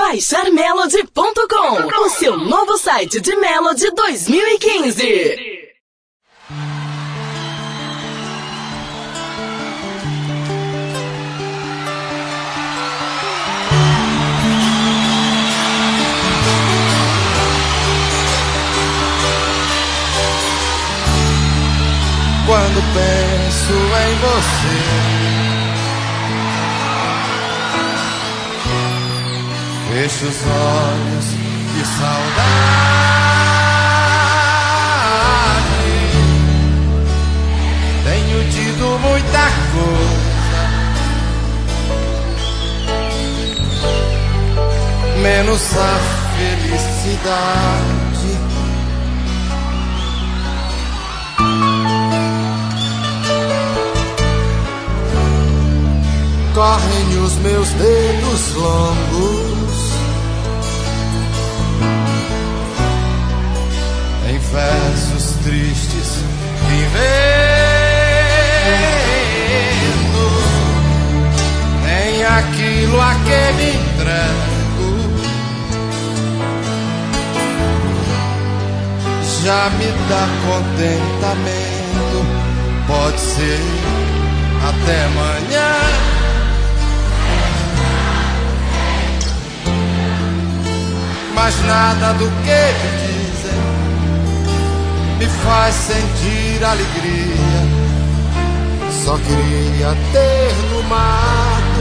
baixarmelody.com, o seu novo site de Melody 2015. Quando penso em você, fecho os olhos de saudade. Tenho tido muita coisa, menos a felicidade. Correm os meus dedos longos em versos tristes que invento, nem aquilo a que me entrego já me dá contentamento. Pode ser até amanhã, mas nada do que me dizem me faz sentir alegria. Só queria ter no mato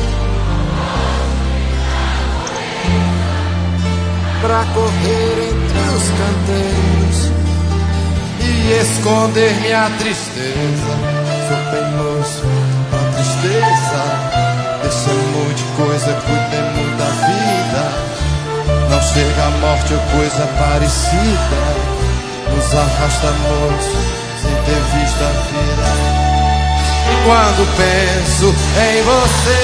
pra correr entre os canteiros e esconder minha tristeza. Sou teimoso com a tristeza, deixamos de coisa, cuidemos da vida. Não chega a morte ou coisa parecida, nos arrastamos sem ter visto a vida. Quando penso em você,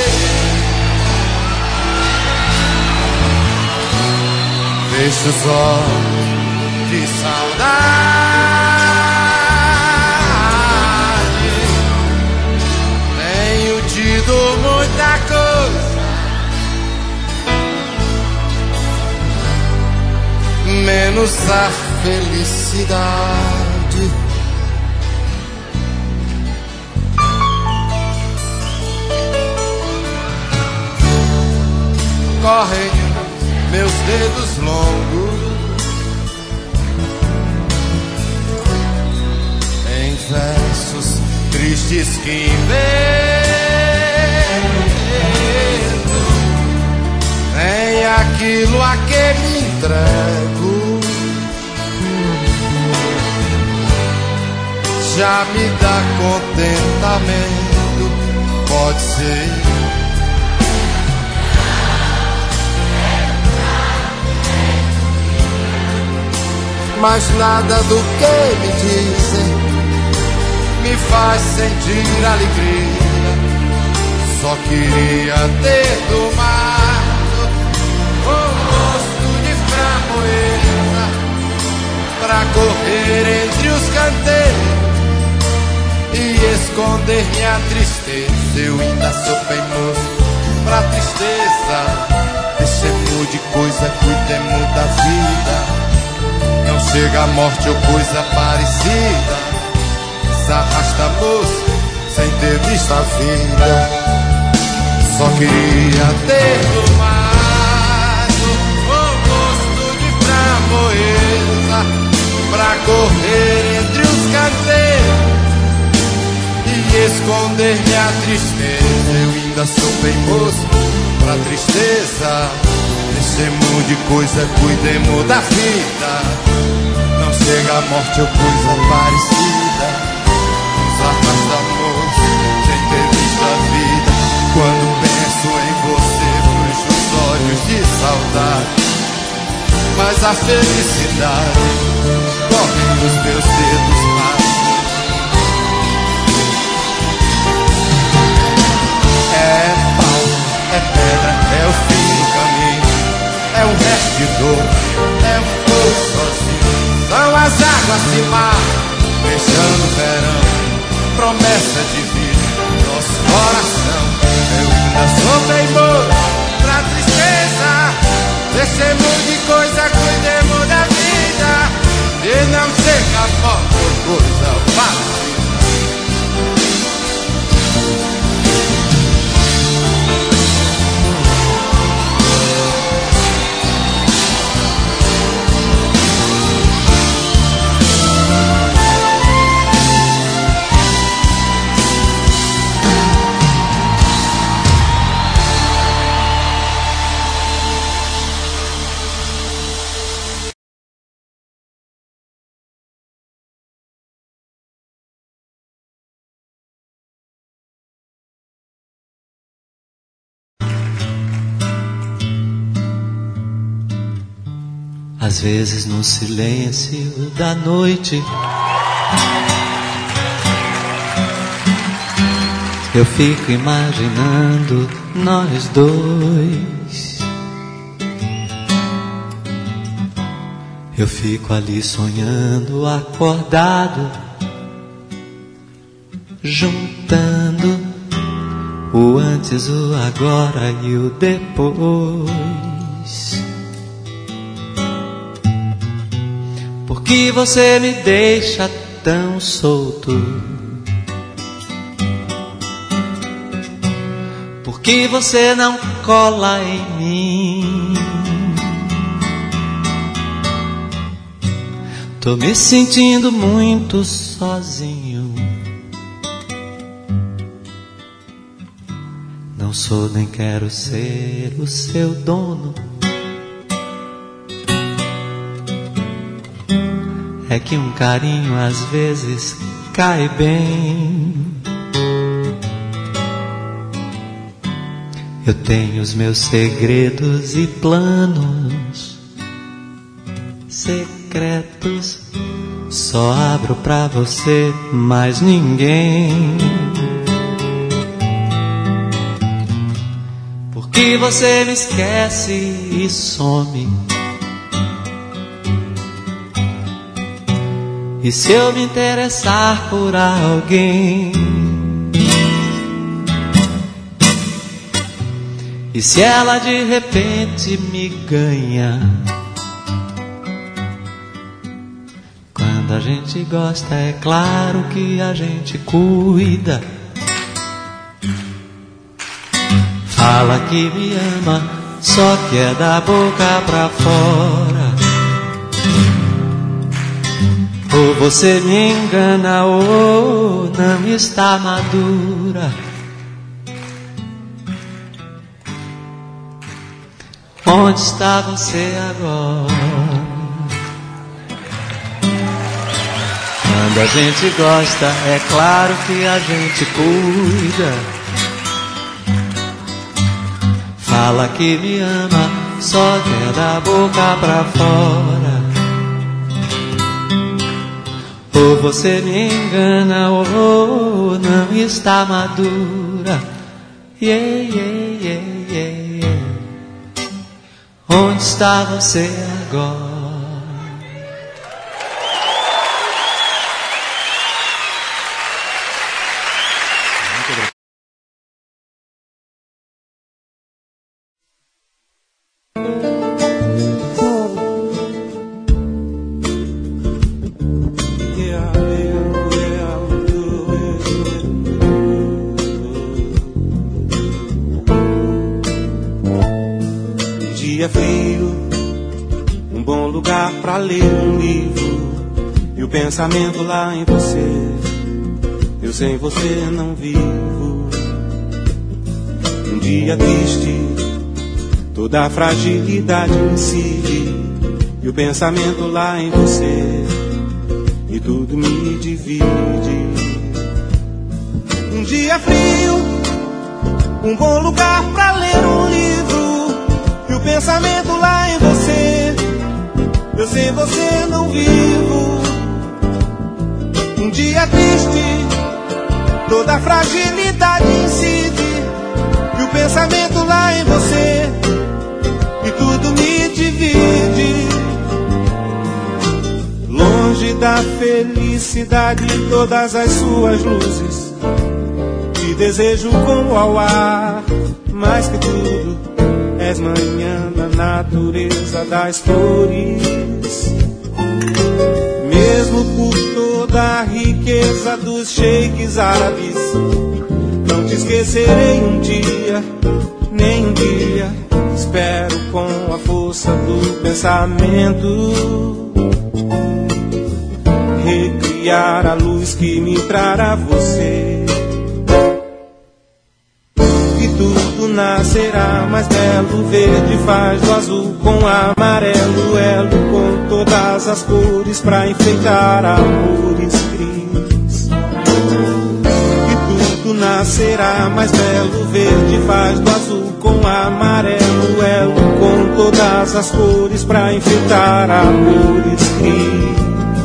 fecho os olhos de saudade. Tenho tido muita coisa, menos a felicidade. Correm meus dedos longos em versos tristes que invento, nem aquilo a que me entrego já me dá contentamento. Pode ser mas nada do que me dizem me faz sentir alegria. Só queria ter tomado um gosto de framboesa pra correr entre os canteiros e esconder minha tristeza. Eu ainda sou teimoso pra tristeza. Deixemos de coisa, cuidemos da vida. Não chega a morte ou coisa parecida, se arrastamos sem ter visto a vida. Só queria ter tomado um gosto de framboesa pra correr entre os canteiros e esconder minha tristeza. Eu ainda sou teimoso pra tristeza. Deixemos de coisa, cuidemos da vida. Não chega a morte ou coisa parecida, nos arrastamos sem ter visto a vida. Quando penso em você, fecho os olhos de saudade, mas a felicidade corre nos meus dedos mais. É pau, é pedra, é o fim do caminho, é um resto de dor, é um pouco sozinho. São as águas de mar, fechando o verão, promessa de vida, nosso coração. Eu ainda sou teimoso pra tristeza. Às vezes no silêncio da noite eu fico imaginando nós dois. Eu fico ali sonhando, acordado, juntando o antes, o agora e o depois. Por que você me deixa tão solto? Por que você não cola em mim? Tô me sentindo muito sozinho. Não sou nem quero ser o seu dono. É que um carinho às vezes cai bem. Eu tenho os meus segredos e planos secretos. Só abro pra você, mais ninguém. Porque você me esquece e some. E se eu me interessar por alguém? E se ela de repente me ganha? Quando a gente gosta, é claro que a gente cuida. Fala que me ama, só que é da boca pra fora. Ou você me engana ou não está madura. Onde está você agora? Quando a gente gosta, é claro que a gente cuida. Fala que me ama, só que é da boca pra fora. Ou você me engana ou não está madura. Yeah, yeah, yeah, yeah, yeah. Onde está você agora? Dia frio, um bom lugar pra ler um livro, e o pensamento lá em você. Eu sem você não vivo. Um dia triste, toda a fragilidade incide, e o pensamento lá em você, e tudo me divide. Um dia frio, um bom lugar pra ler um livro, e o pensamento lá em você. Eu sem você não vivo. Um dia triste, toda a fragilidade incide, e o pensamento lá em você, e tudo me divide. Longe da felicidade e todas as suas luzes, te desejo como ao ar, mais que tudo és manhã da natureza das flores. Mesmo por toda a riqueza dos sheiks árabes, não te esquecerei um dia, nem um dia. Espero com a força do pensamento recriar a luz que me trará você. Tudo nascerá mais belo, verde faz do azul com amarelo, elo com todas as cores pra enfeitar amores cris. E tudo nascerá mais belo. Verde faz do azul com amarelo, elo com todas as cores pra enfeitar amores cris.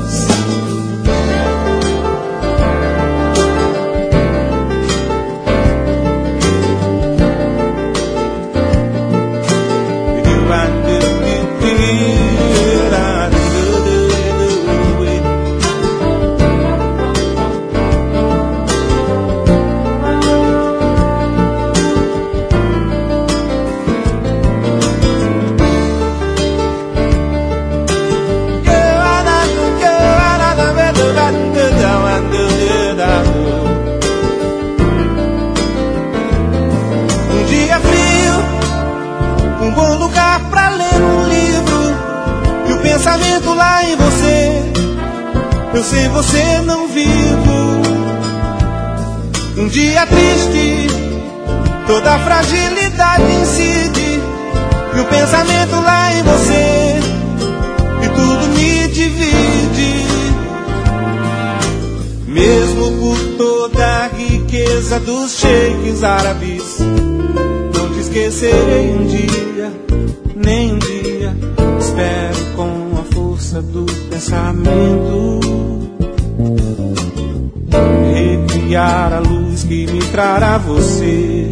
Eu sem você não vivo. Um dia triste, toda a fragilidade incide, e o pensamento lá em você, e tudo me divide. Mesmo por toda a riqueza dos sheiks árabes, não te esquecerei um dia, nem um dia. Espero com a força do pensamento recriar a luz que me trará você.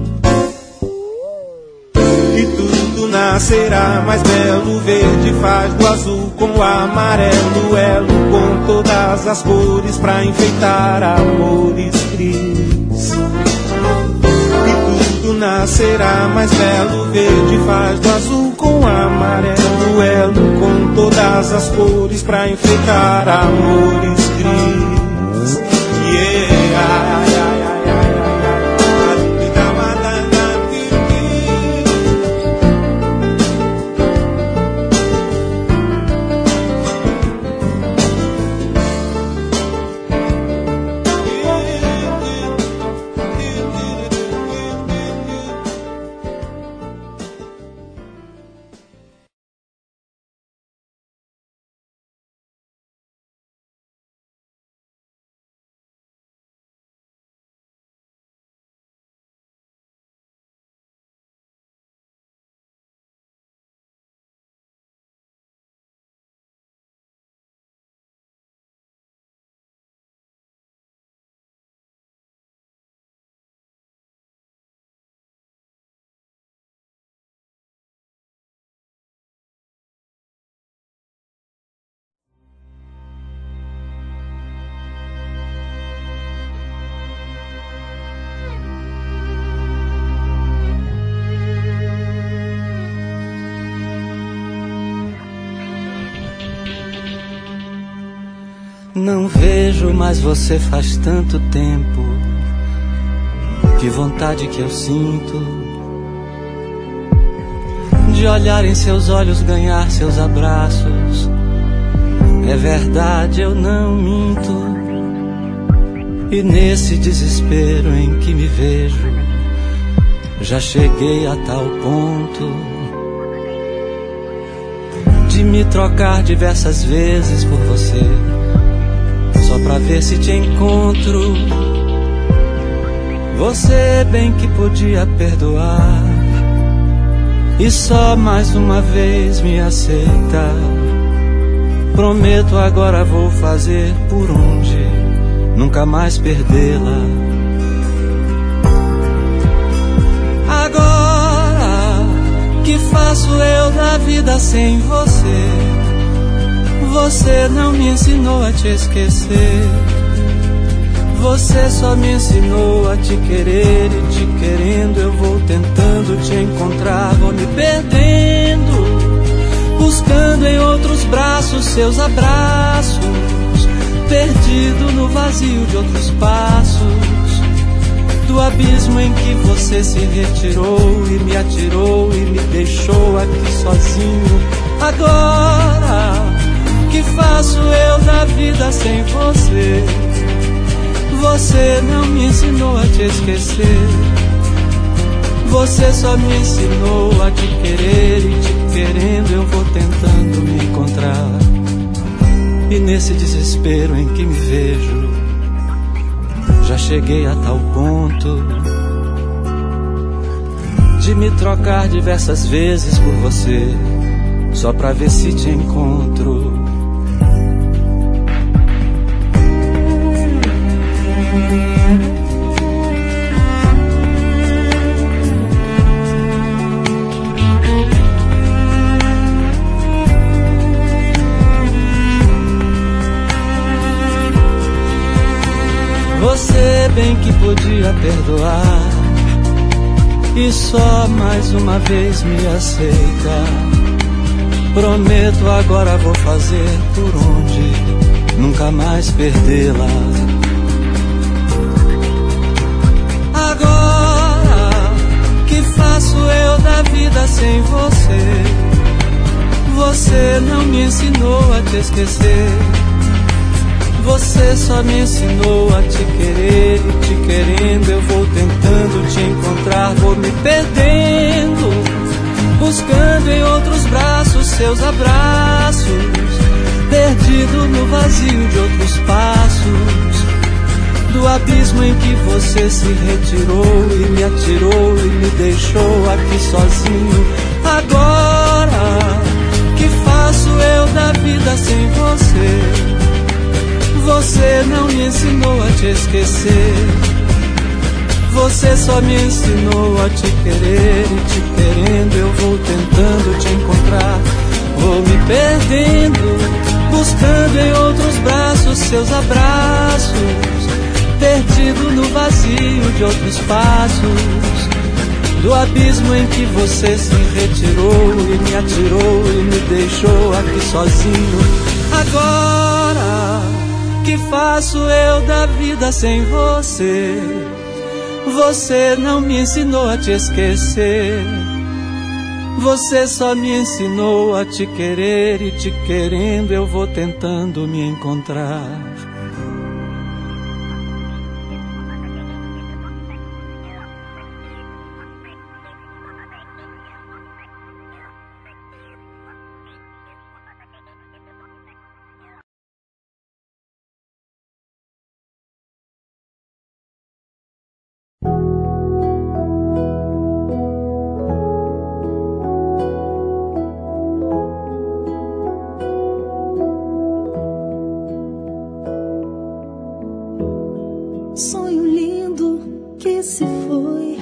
E tudo nascerá mais belo. Verde faz do azul com o amarelo, elo com todas as cores pra enfeitar amores cris. E tudo nascerá mais belo. Verde faz do azul com o amarelo, elo com todas as cores pra enfeitar amores cris. Yeah. Não vejo mais você faz tanto tempo. Que vontade que eu sinto de olhar em seus olhos, ganhar seus abraços. É verdade, eu não minto. E nesse desespero em que me vejo, já cheguei a tal ponto de me trocar diversas vezes por você, só pra ver se te encontro. Você bem que podia perdoar e só mais uma vez me aceitar. Prometo agora vou fazer por onde nunca mais perdê-la. Agora que faço eu da vida sem você? Você não me ensinou a te esquecer. Você só me ensinou a te querer, e te querendo eu vou tentando te encontrar. Vou me perdendo, buscando em outros braços seus abraços, perdido no vazio de outros passos, do abismo em que você se retirou e me atirou e me deixou aqui sozinho. Agora que faço eu da vida sem você? Você não me ensinou a te esquecer. Você só me ensinou a te querer, e te querendo eu vou tentando me encontrar. E nesse desespero em que me vejo, já já cheguei a tal ponto de me trocar diversas vezes por você, só pra ver se te encontro. Você bem que podia perdoar e só mais uma vez me aceita. Prometo agora vou fazer por onde nunca mais perdê-la. Agora que faço eu da vida sem você? Você não me ensinou a te esquecer. Você só me ensinou a te querer, e te querendo eu vou tentando te encontrar. Vou me perdendo, buscando em outros braços seus abraços, perdido no vazio de outros passos, do abismo em que você se retirou e me atirou e me deixou aqui sozinho. Agora que faço eu da vida sem você? Você não me ensinou a te esquecer. Você só me ensinou a te querer, e te querendo eu vou tentando te encontrar. Vou me perdendo, buscando em outros braços seus abraços, perdido no vazio de outros passos, do abismo em que você se retirou e me atirou e me deixou aqui sozinho. Agora que faço eu da vida sem você? Você não me ensinou a te esquecer. Você só me ensinou a te querer, e te querendo eu vou tentando me encontrar. Sonho lindo que se foi,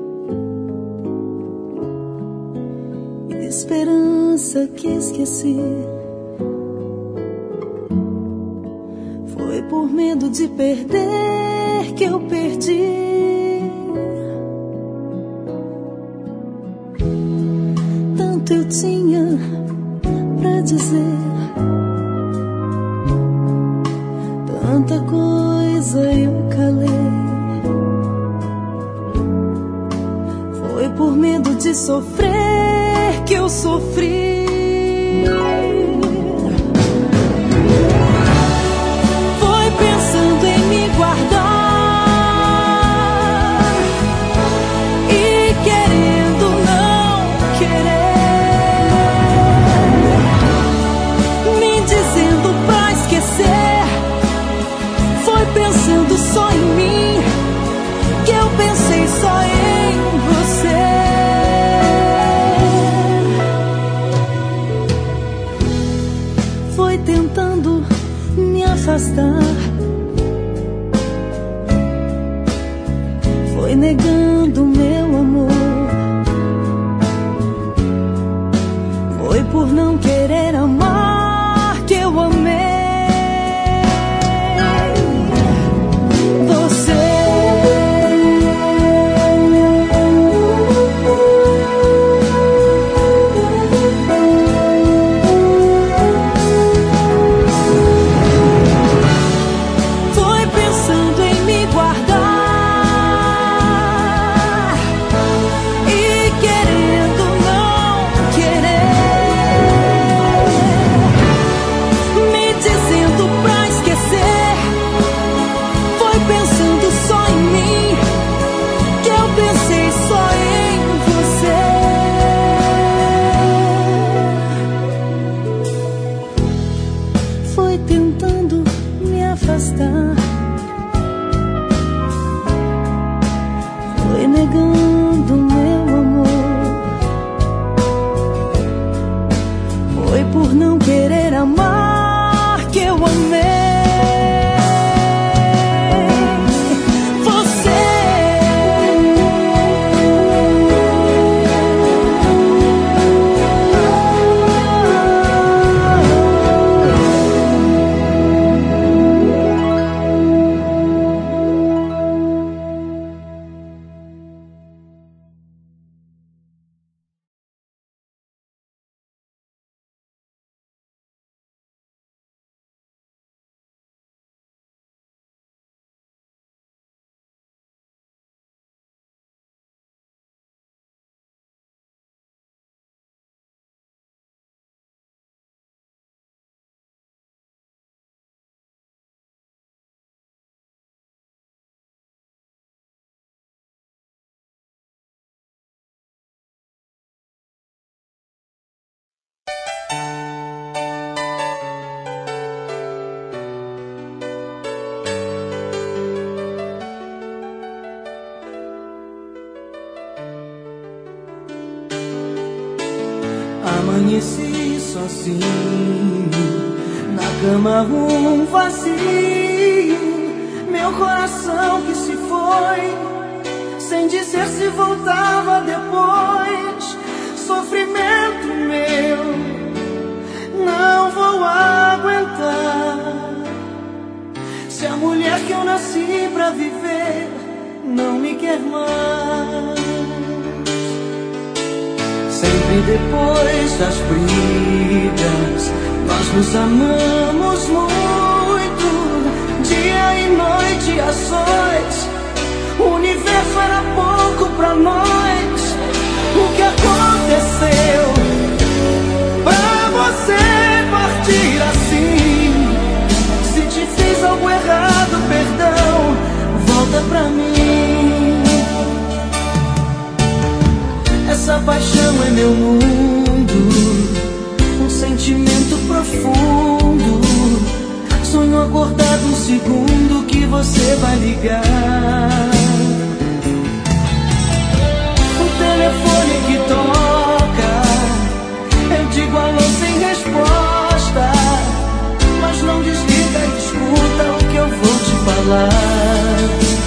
esperança que esqueci. Foi por medo de perder que eu perdi. Tanto eu tinha pra dizer, tanta coisa eu calei. Foi por medo de sofrer que eu sofri. Foi pensando em me guardar e querendo não querer, me dizendo pra esquecer. Foi pensando só em mim que eu pensei só em você. Foi tentando me afastar, foi negando meu amor. Foi por não querer amar que eu amei. Foi por não querer amar que eu amei. Amanheci sozinho, na cama vazio, meu coração que se foi, sem dizer se voltava depois. Sofrimento meu, não vou aguentar. Se a mulher que eu nasci pra viver não me quer mais. Sempre depois das brigas, nós nos amamos muito. Dia e noite a sós, o universo era pouco pra nós. O que aconteceu pra você partir assim? Se te fiz algo errado, perdão, volta pra mim. Essa paixão é meu mundo, um sentimento profundo. Sonho acordado um segundo que você vai ligar. O telefone que toca, eu digo alô sem resposta, mas não desliga e escuta o que eu vou te falar.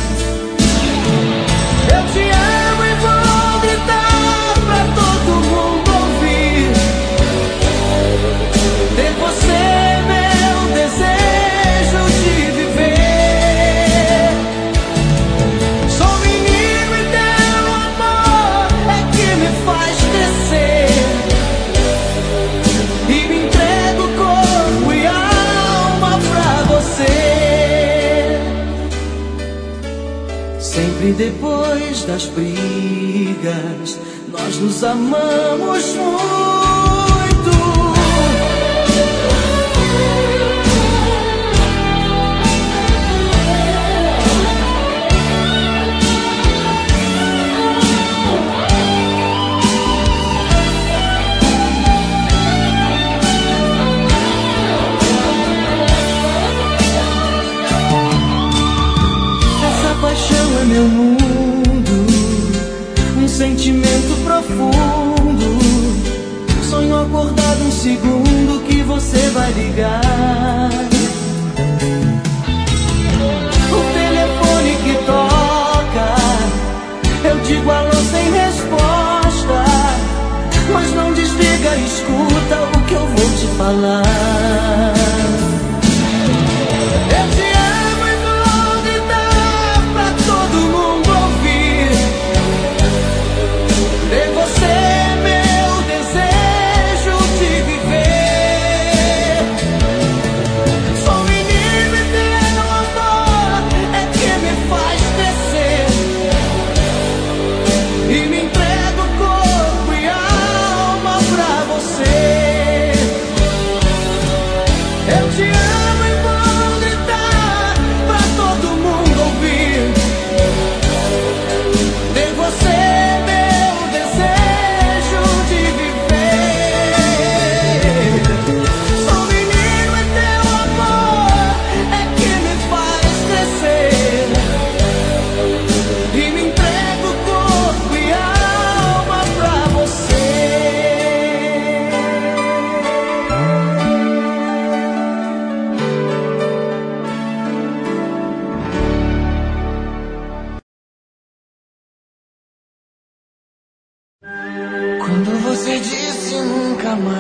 Eu te amo e vou gritar pra todo mundo ouvir. Ter você é meu desejo de viver. Sou menino e teu amor é que me faz crescer. E me entrego corpo e alma pra você. Sempre depois das brigas, nós nos amamos muito. Essa paixão é meu mundo, um sentimento profundo. Sonho acordado um segundo que você vai ligar. O telefone que toca, eu digo alô sem resposta, mas não desliga, escuta o que eu vou te falar. Eu te amo e vou gritar pra todo mundo ouvir. Ter você é meu desejo de viver.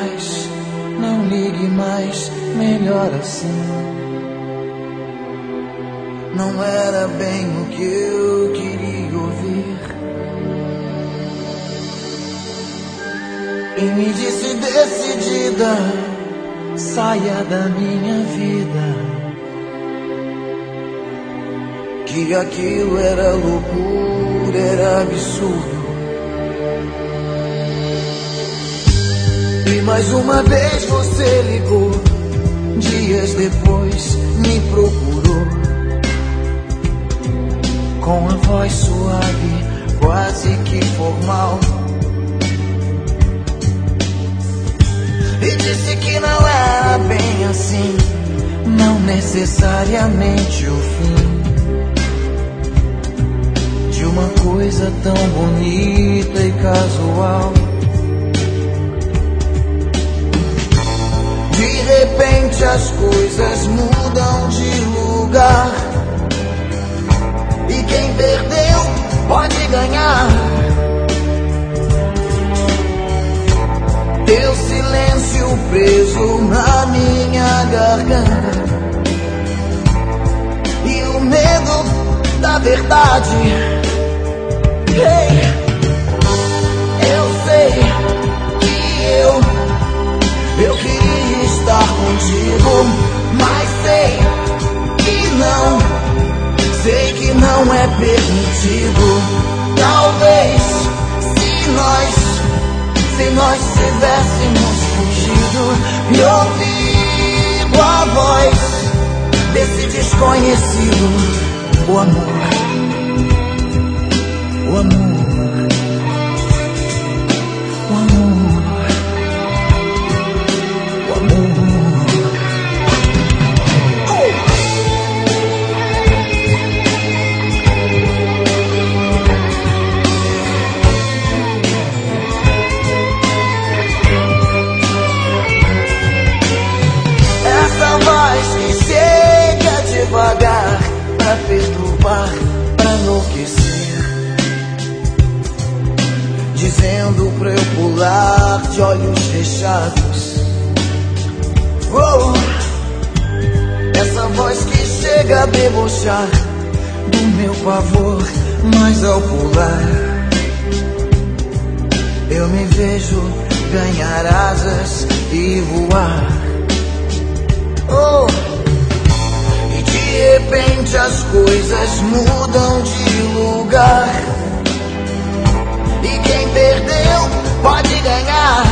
mais, não ligue mais, melhor assim. Não era bem o que eu queria ouvir. E me disse decidida, saia da minha vida, que aquilo era loucura, era absurdo. E mais uma vez você ligou, dias depois me procurou, com a voz suave, quase que formal, e disse que não era bem assim, não necessariamente o fim de uma coisa tão bonita e casual. De repente as coisas mudam de lugar, e quem perdeu pode ganhar. Teu silêncio preso na minha garganta, e o medo da verdade. Hey, eu sei que eu queria estar contigo, mas sei que não é permitido. Talvez se nós tivéssemos fugido e ouvido a voz desse desconhecido, o amor, o amor, o amor, o amor. Devagar, pra perturbar, pra enlouquecer, dizendo pra eu pular de olhos fechados. Oh, essa voz que chega a debochar do meu pavor, mas ao pular eu me vejo ganhar asas e voar. Oh, de repente as coisas mudam de lugar, e quem perdeu pode ganhar.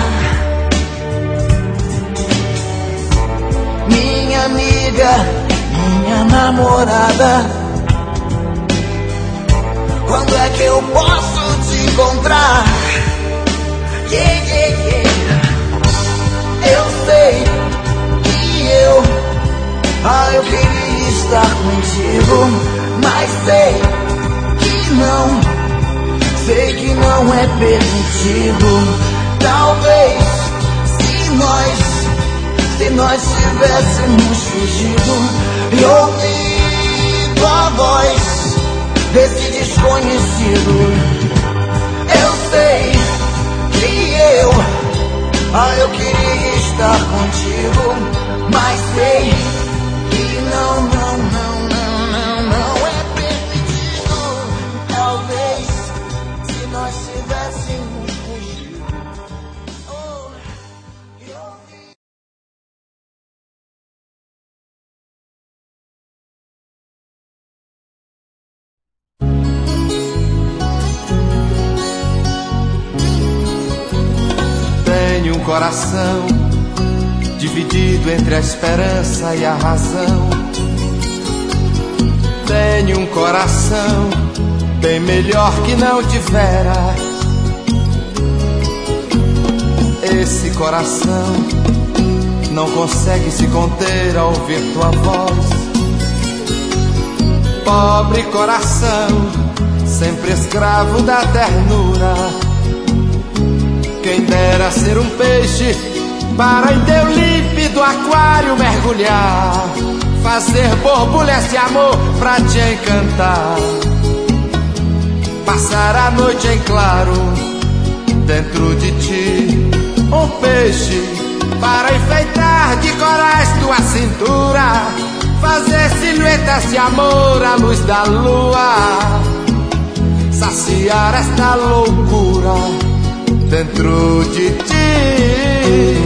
Minha amiga, minha namorada, quando é que eu posso te encontrar? Yeah, yeah, yeah. Eu sei que eu queria estar contigo, mas sei que não é permitido. Talvez se nós tivéssemos fugido e ouvido a voz desse desconhecido. Eu sei que eu queria estar contigo, mas sei que não é permitido. Talvez se nós tivéssemos fugido. Tenho um coração dividido entre a esperança e a razão. Tenho um coração bem melhor que não tivera. Esse coração não consegue se conter ao ouvir tua voz. Pobre coração, sempre escravo da ternura. Quem dera ser um peixe para em teu límpido aquário mergulhar, fazer borbulhas de amor pra te encantar, passar a noite em claro dentro de ti. um peixe para enfeitar de corais tua cintura, fazer silhuetas de amor à luz da lua, saciar esta loucura dentro de ti.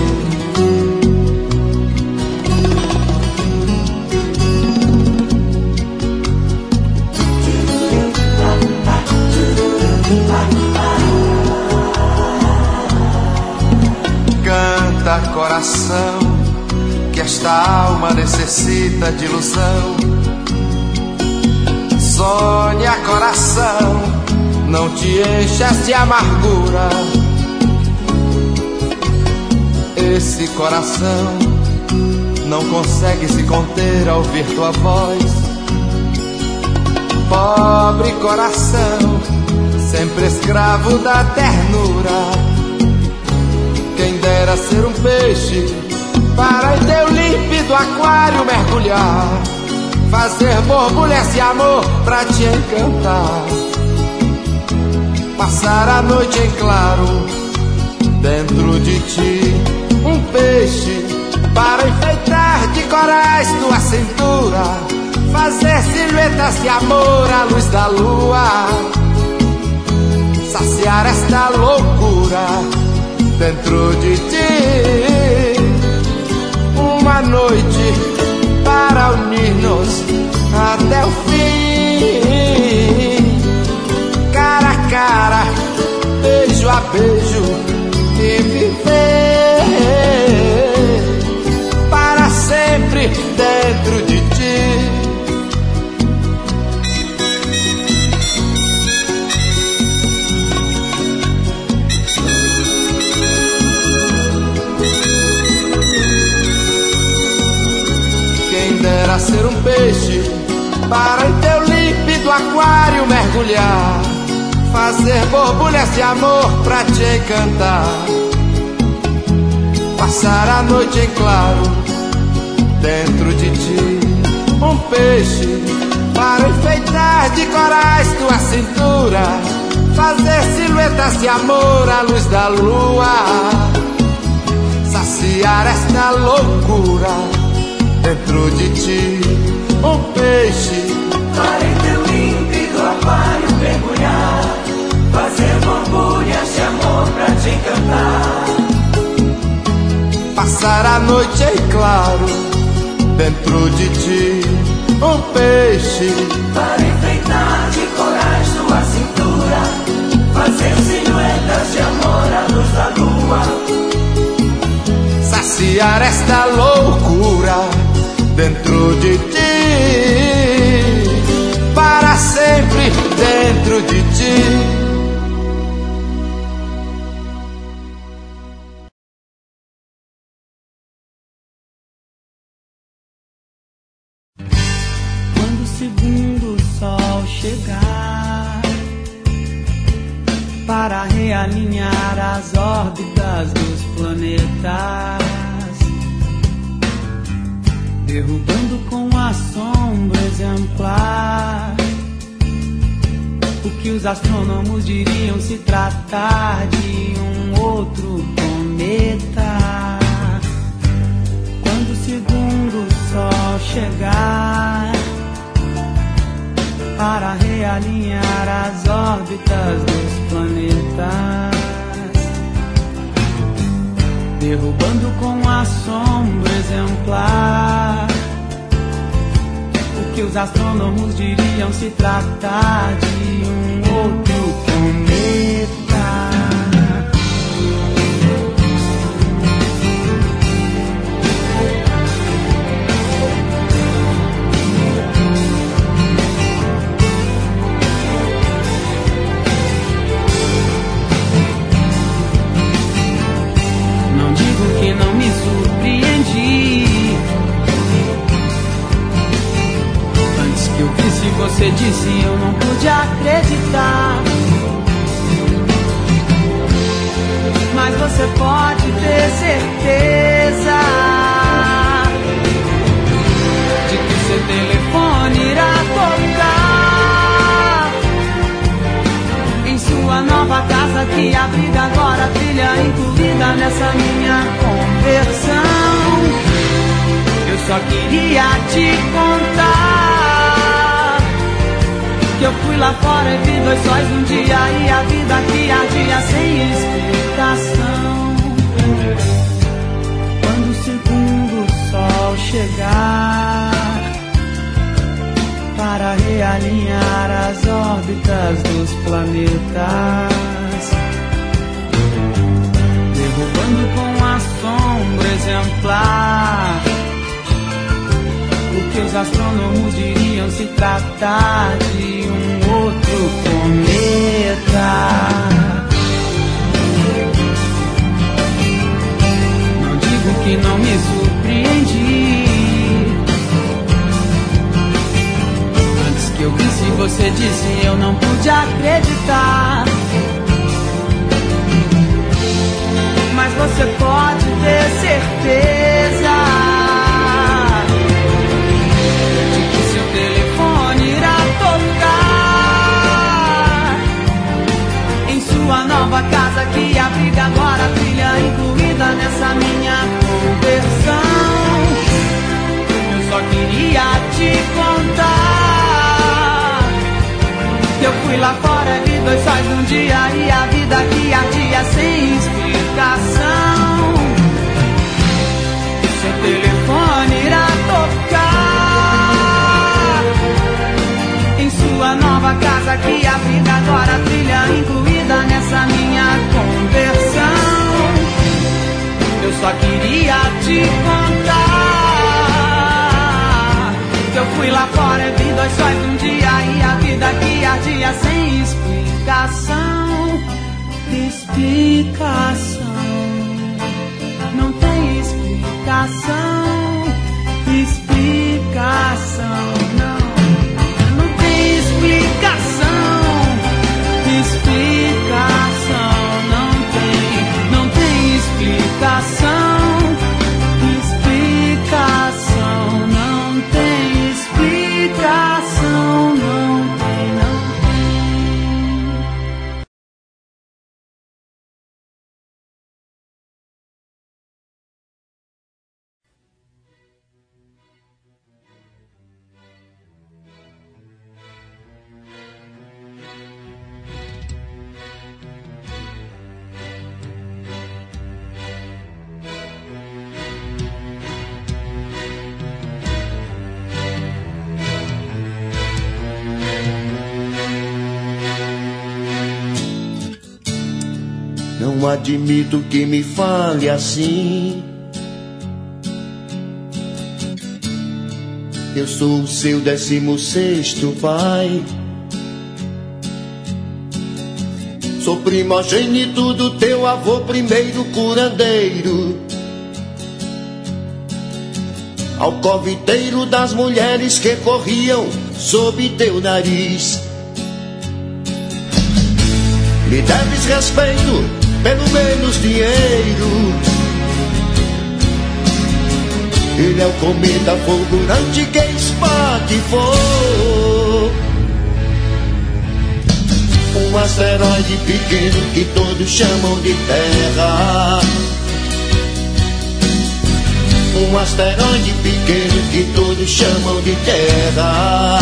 Canta, coração, que esta alma necessita de ilusão. Sonha, coração, não te enchas de amargura. Esse coração não consegue se conter ao ouvir tua voz. Pobre coração, sempre escravo da ternura. Quem dera ser um peixe para em teu límpido aquário mergulhar, fazer borbulhas de amor pra te encantar, passar a noite em claro dentro de ti. Um peixe para enfeitar de corais tua cintura, fazer silhuetas de amor à luz da lua, saciar esta loucura dentro de ti. Uma noite para unir-nos até o fim, cara a cara, beijo a beijo, e viver para sempre dentro de ti. Dera ser um peixe para em teu límpido aquário mergulhar, fazer borbulhas de amor pra te encantar, passar a noite em claro dentro de ti. Um peixe para enfeitar de corais tua cintura, fazer silhuetas de amor à luz da lua, saciar esta loucura dentro de ti. Um peixe para em teu límpido aquário mergulhar, fazer borbulhas de amor pra te encantar, passar a noite em claro dentro de ti. Um peixe para enfeitar de corais tua cintura, fazer silhuetas de amor à luz da lua, saciar esta loucura dentro de ti, para sempre dentro de ti. Quando o segundo sol chegar para realinhar as órbitas dos planetas, derrubando com assombro exemplar o que os astrônomos diriam se tratar de um outro cometa. Quando o segundo sol chegar para realinhar as órbitas dos planetas, derrubando com assombro exemplar o que os astrônomos diriam se tratar de um outro cometa. Não digo que não me surpreendi. Antes que eu visse você disse, eu não pude acreditar. Mas você pode ter certeza de que seu telefone irá tocar em sua nova casa que abriga agora a trilha incluída nessa só queria te contar que eu fui lá fora e vi 2 sóis num dia, e a vida que ardia sem explicação. Quando o segundo sol chegar para realinhar as órbitas dos planetas, derrubando com assombro exemplar o que os astrônomos diriam se tratar de um outro cometa. Não digo que não me surpreendi. Antes que eu visse, você disse, eu não pude acreditar. Mas você pode ter certeza de que seu telefone irá tocar em sua nova casa que abriga agora a trilha incluída nessa minha conversão. Eu só queria te contar que eu fui lá fora e vi 2 sóis num dia, e a vida que ardia sem explicação. Seu telefone irá tocar em sua nova casa que abriga agora a trilha incluída nessa minha conversão. Eu só queria te contar que eu fui lá fora e vi 2 sóis num dia, e a vida que ardia sem explicação. Explicação, não tem explicação. Explicação, não tem explicação. Explicação, não tem explicação. Explicação, não tem explicação, não tem. Não admito que me fale assim. Eu sou o seu 16º pai. Sou primogênito do teu avô, primeiro curandeiro, alcoviteiro das mulheres que corriam sob teu nariz. Me deves respeito, pelo menos dinheiro. Ele é o cometa fulgurante que espatifou um asteroide pequeno que todos chamam de Terra. Um asteroide pequeno que todos chamam de Terra.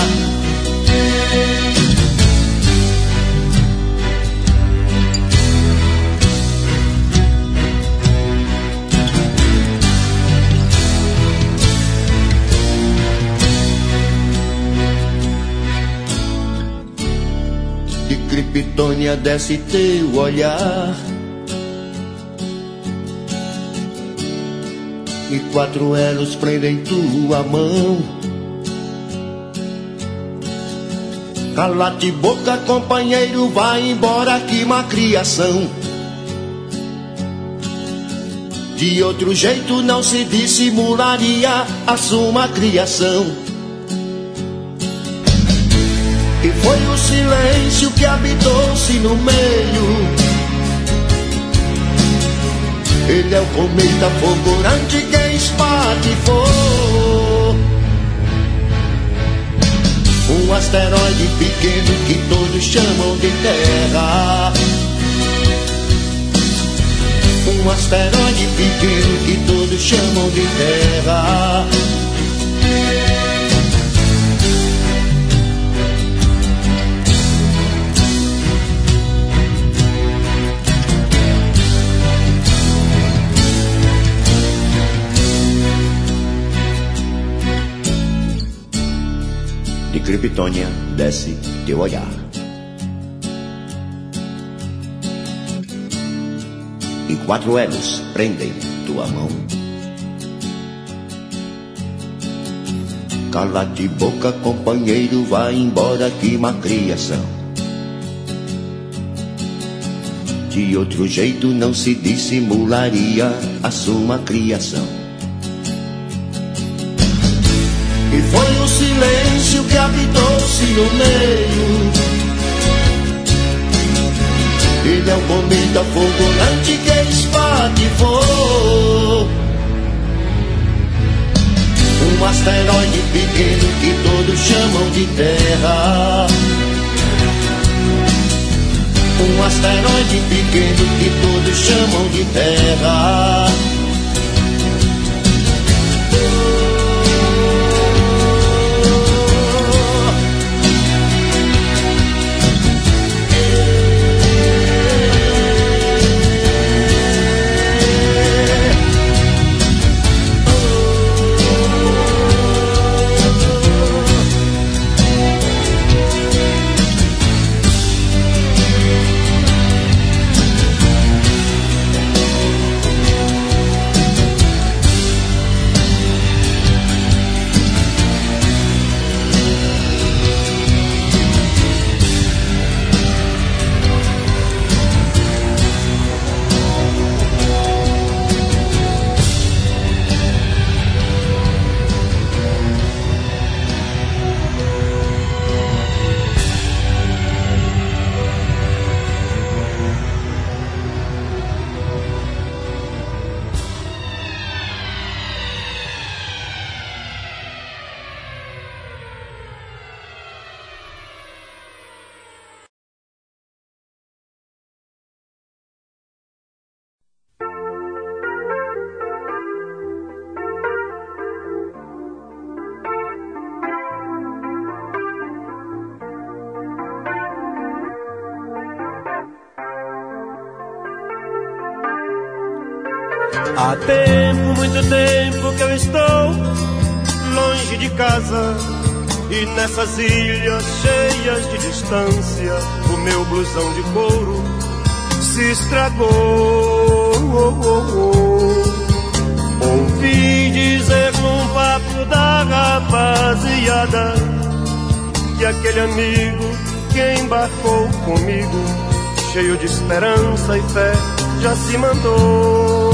De Criptônia desce teu olhar, e 4 elos prendem tua mão. Cala-te boca, companheiro, vai embora, que má criação. De outro jeito não se dissimularia a sua criação. E foi o silêncio que habitou-se no meio. Ele é o cometa fulgurante que espatifou um asteroide pequeno que todos chamam de Terra. Um asteroide pequeno que todos chamam de Terra. Criptônia desce teu olhar. E 4 elos prendem tua mão. Cala de boca, companheiro, vai embora que má criação. De outro jeito não se dissimularia a sua criação. E foi o silêncio que habitou-se no meio. Ele é o cometa fulgurante que espatifou. Um asteroide pequeno que todos chamam de Terra. Um asteroide pequeno que todos chamam de Terra. Há tempo, muito tempo que eu estou longe de casa. E nessas ilhas cheias de distância, o meu blusão de couro se estragou. Ouvi dizer num papo da rapaziada que aquele amigo que embarcou comigo, cheio de esperança e fé, já se mandou.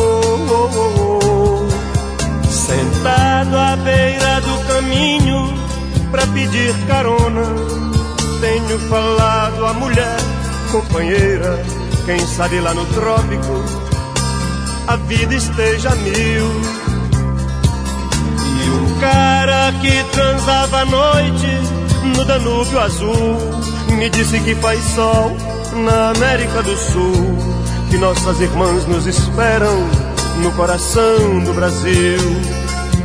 Sentado à beira do caminho pra pedir carona, tenho falado à mulher companheira, quem sabe lá no trópico a vida esteja mil. E um cara que transava à noite no Danúbio Azul me disse que faz sol na América do Sul, que nossas irmãs nos esperam no coração do Brasil.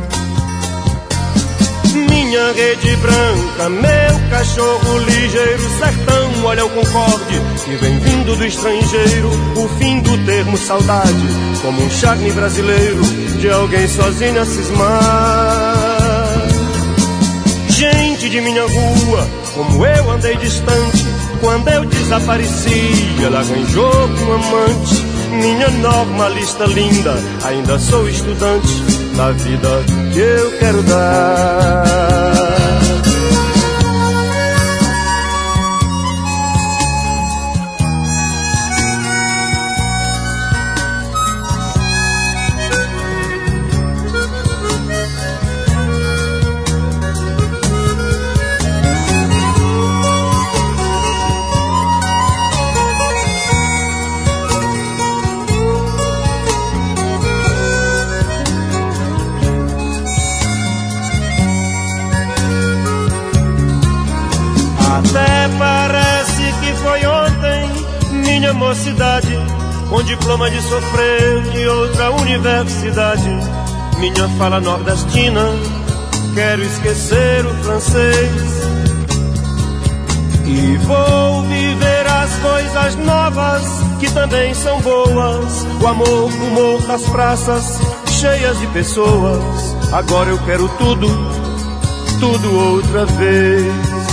Minha rede branca, meu cachorro ligeiro, sertão, olha o Concorde que vem vindo do estrangeiro, o fim do termo saudade, como um charme brasileiro de alguém sozinho a cismar. Gente de minha rua, como eu andei distante, quando eu desapareci, ela arranjou um amante. Minha normalista linda, ainda sou estudante da vida que eu quero dar. Até parece que foi ontem, minha mocidade, com diploma de sofrer de outra universidade. Minha fala nordestina, quero esquecer o francês e vou viver as coisas novas que também são boas. O amor, o humor das praças cheias de pessoas. Agora eu quero tudo, tudo outra vez.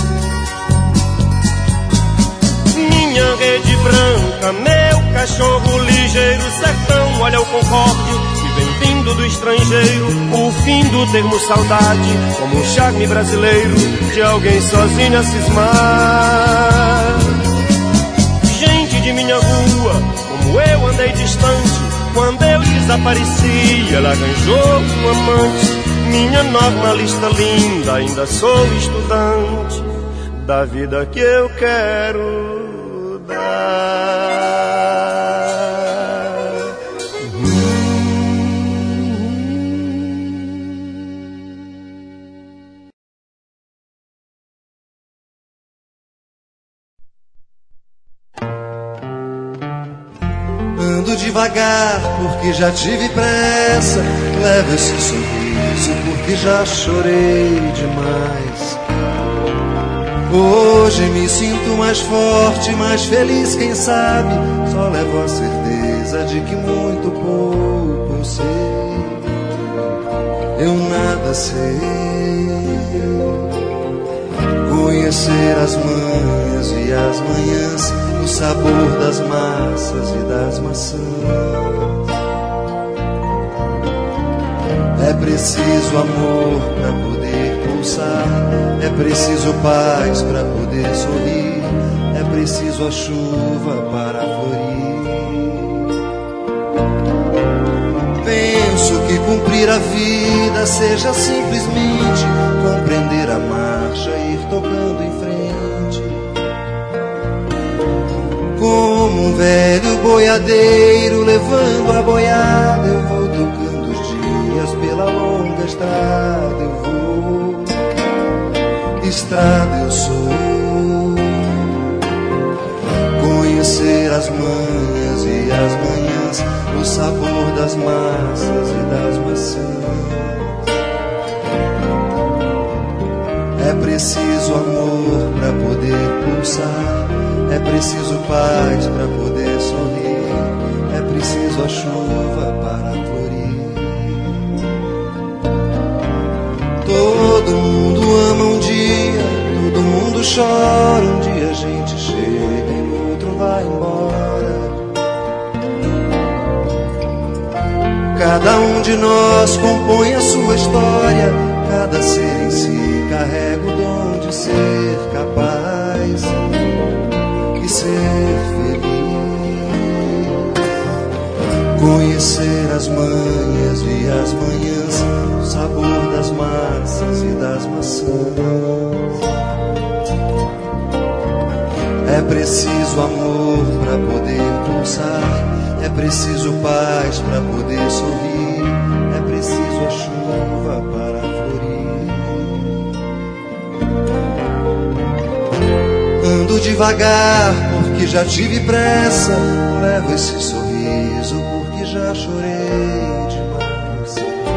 minha rede branca, meu cachorro ligeiro, sertão, olha o concórdio que vem vindo do estrangeiro, o fim do termo saudade, como um charme brasileiro de alguém sozinho a cismar. Gente de minha rua, como eu andei distante, quando eu desapareci, ela arranjou um amante. Minha normalista linda, ainda sou estudante da vida que eu quero dar. Ando devagar porque já tive pressa, levo esse sorriso porque já chorei demais. Hoje me sinto mais forte, mais feliz, quem sabe. Só levo a certeza de que muito pouco eu sei. Eu nada sei. Conhecer as manhas e as manhãs, o sabor das massas e das maçãs. É preciso amor pra poder pulsar, é preciso paz pra poder sorrir, é preciso a chuva para florir. Penso que cumprir a vida seja simplesmente compreender a marcha e ir tocando em frente. Como um velho boiadeiro levando a boiada, eu vou tocando os dias pela longa estrada. Eu vou, estrada eu sou. Conhecer as manhas e as manhãs, o sabor das massas e das maçãs. É preciso amor pra poder pulsar, é preciso paz pra poder sorrir, é preciso a chuva para florir. Todo mundo ama um dia, todo mundo chora. Um dia a gente chega e no outro vai embora. Cada um de nós compõe a sua história, cada ser em si carrega o dom de ser capaz e ser feliz. Conhecer as manhas e as manhãs, o sabor das massas e das maçãs. É preciso amor pra poder pulsar, é preciso paz pra poder sorrir, é preciso a chuva para florir. Ando devagar porque já tive pressa, levo esse sorriso porque já chorei demais.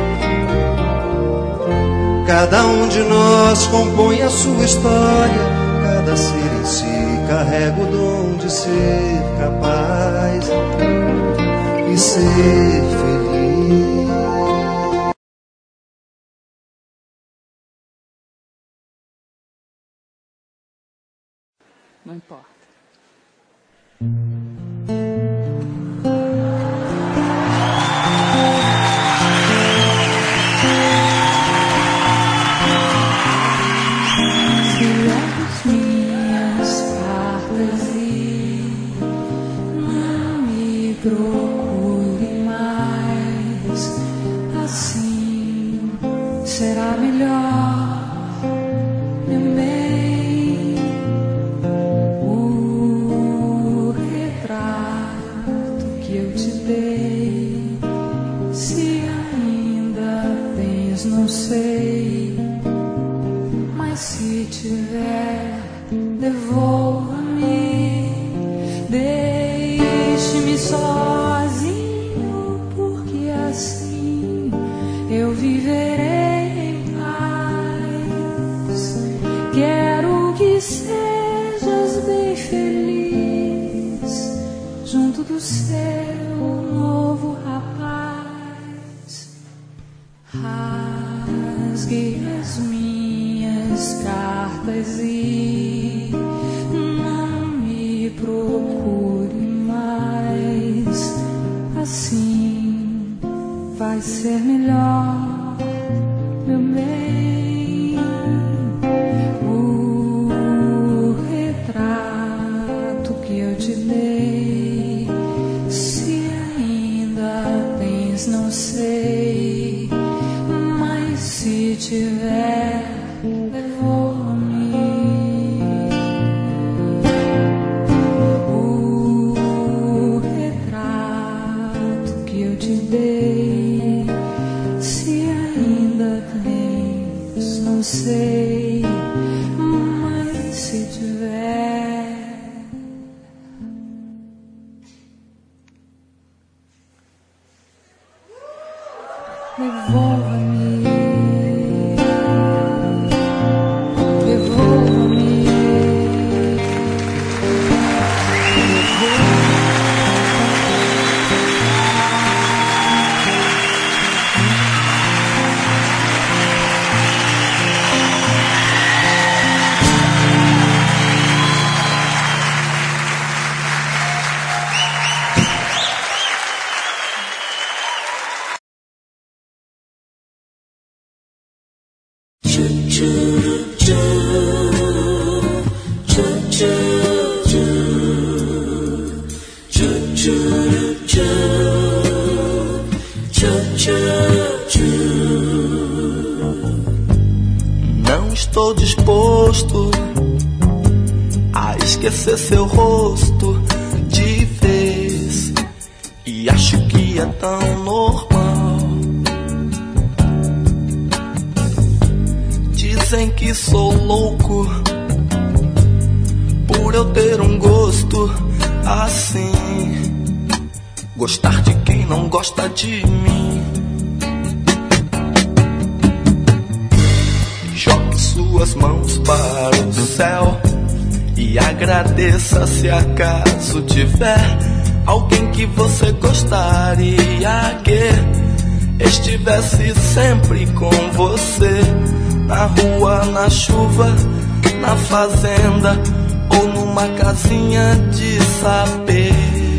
Cada um de nós compõe a sua história, cada ser em si carrega o dom de ser capaz e ser feliz. Não importa. Procure mais, assim será melhor, meu bem. O retrato que eu te dei, se ainda tens, não sei, mas se tiver, devolva-me. Deixe-me sozinho, porque assim eu viverei em paz. Quero que sejas bem feliz junto do seu novo rapaz. Rasgue as minhas cartas e não me procure vai ser melhor, meu bem. O retrato que eu te dei, se ainda tens, não sei, mas se tiver, levou-me. O retrato que eu te dei, se ainda tens, não sei, mas se tiver, levou-me. Não estou disposto a esquecer seu rosto de vez, e acho que é tão normal. Dizem que sou louco por eu ter um gosto assim, gostar de quem não gosta de mim. Jogue suas mãos para o céu e agradeça se acaso tiver alguém que você gostaria que estivesse sempre com você, na rua, na chuva, na fazenda ou numa casinha de saber.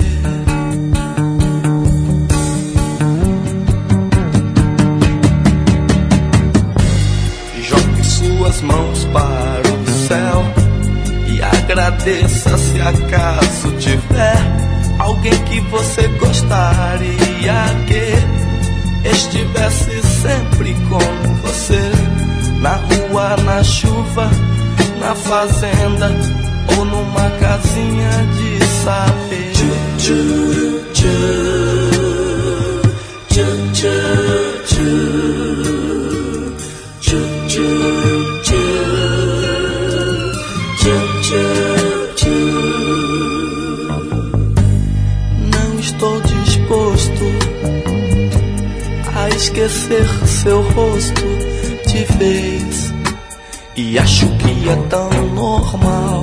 Jogue suas mãos para o céu e agradeça se acaso tiver alguém que você gostaria que estivesse sempre com você, na rua, na chuva, na fazenda ou numa casinha de saber. Não estou disposto a esquecer seu rosto de vez, e acho que é tão normal.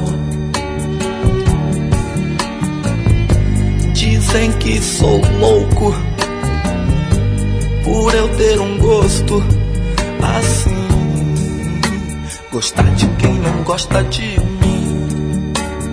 Dizem que sou louco por eu ter um gosto assim, gostar de quem não gosta de mim.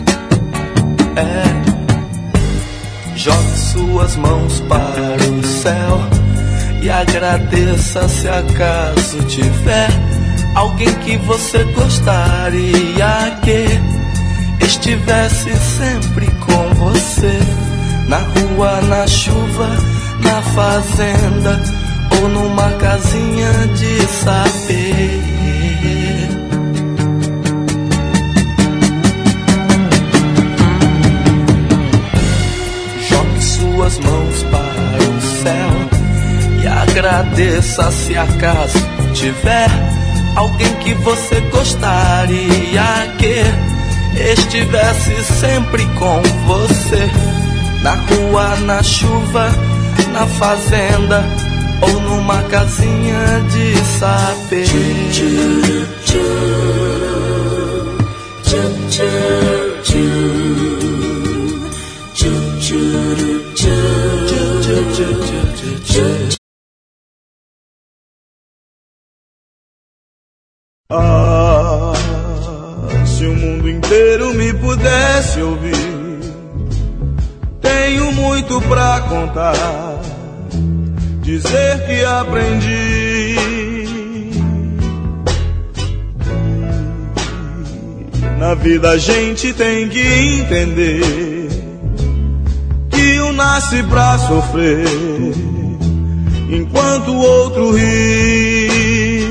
Jogue suas mãos para o céu e agradeça se acaso tiver alguém que você gostaria que estivesse sempre com você, na rua, na chuva, na fazenda ou numa casinha de saber. Jogue suas mãos para o céu e agradeça se acaso tiver alguém que você gostaria que estivesse sempre com você, na rua, na chuva, na fazenda ou numa casinha de saber. Ah, se o mundo inteiro me pudesse ouvir, tenho muito pra contar dizer que aprendi. Na vida a gente tem que entender que um nasce pra sofrer enquanto o outro ri.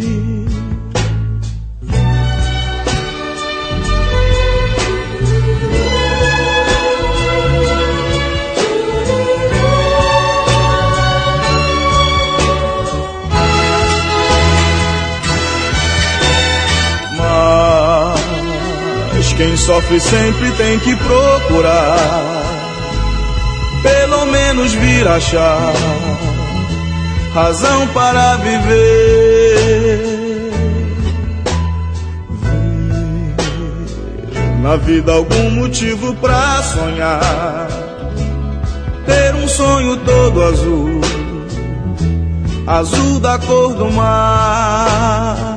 Quem sofre sempre tem que procurar, pelo menos vir achar razão para viver. Na vida algum motivo pra sonhar, ter um sonho todo azul, azul da cor do mar.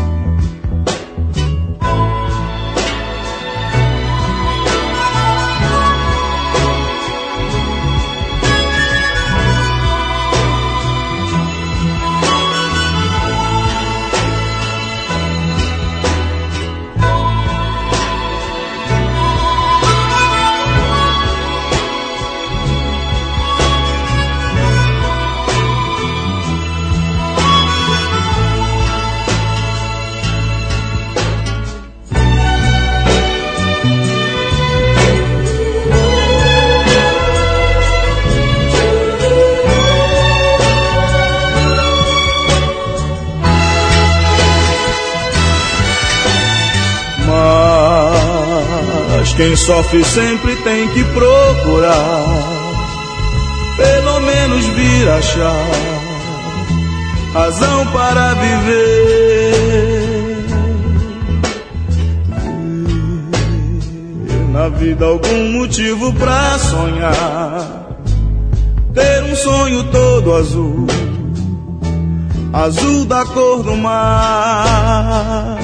Quem sofre sempre tem que procurar, pelo menos vir achar razão para viver. Na vida algum motivo pra sonhar, ter um sonho todo azul, azul da cor do mar.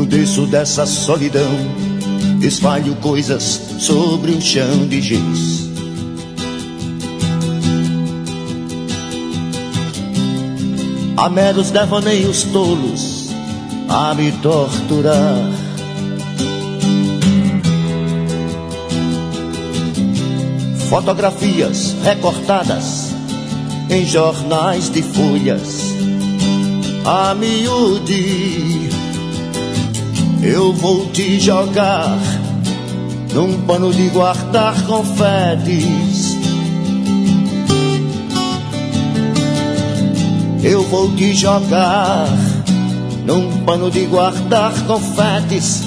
desço dessa solidão, espalho coisas sobre um chão de giz. Há meros devaneios tolos a me torturar. Fotografias recortadas em jornais de folhas a miúde. Eu vou te jogar num pano de guardar confetes. Eu vou te jogar num pano de guardar confetes.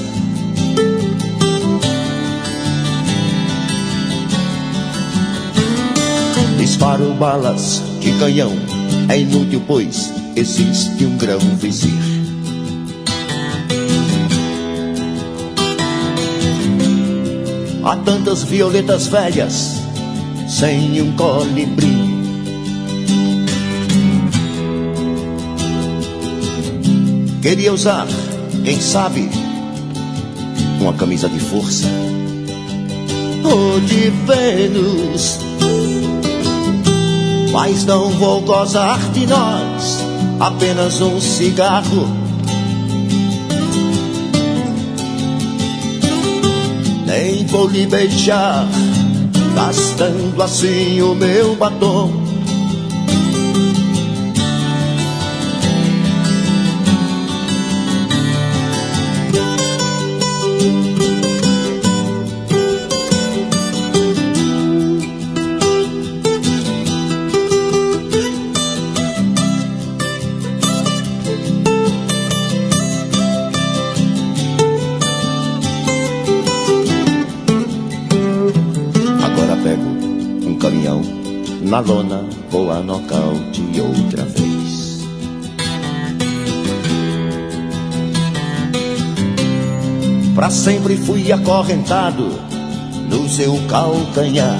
Disparo balas de canhão, é inútil pois existe um grão vizir. Há tantas violetas velhas sem um colibri. Queria usar, quem sabe, uma camisa de força ou de Vênus, mas não vou gozar de nós, apenas um cigarro. Nem vou lhe beijar, gastando assim o meu batom. Na lona vou a nocaute outra vez. Pra sempre fui acorrentado no seu calcanhar.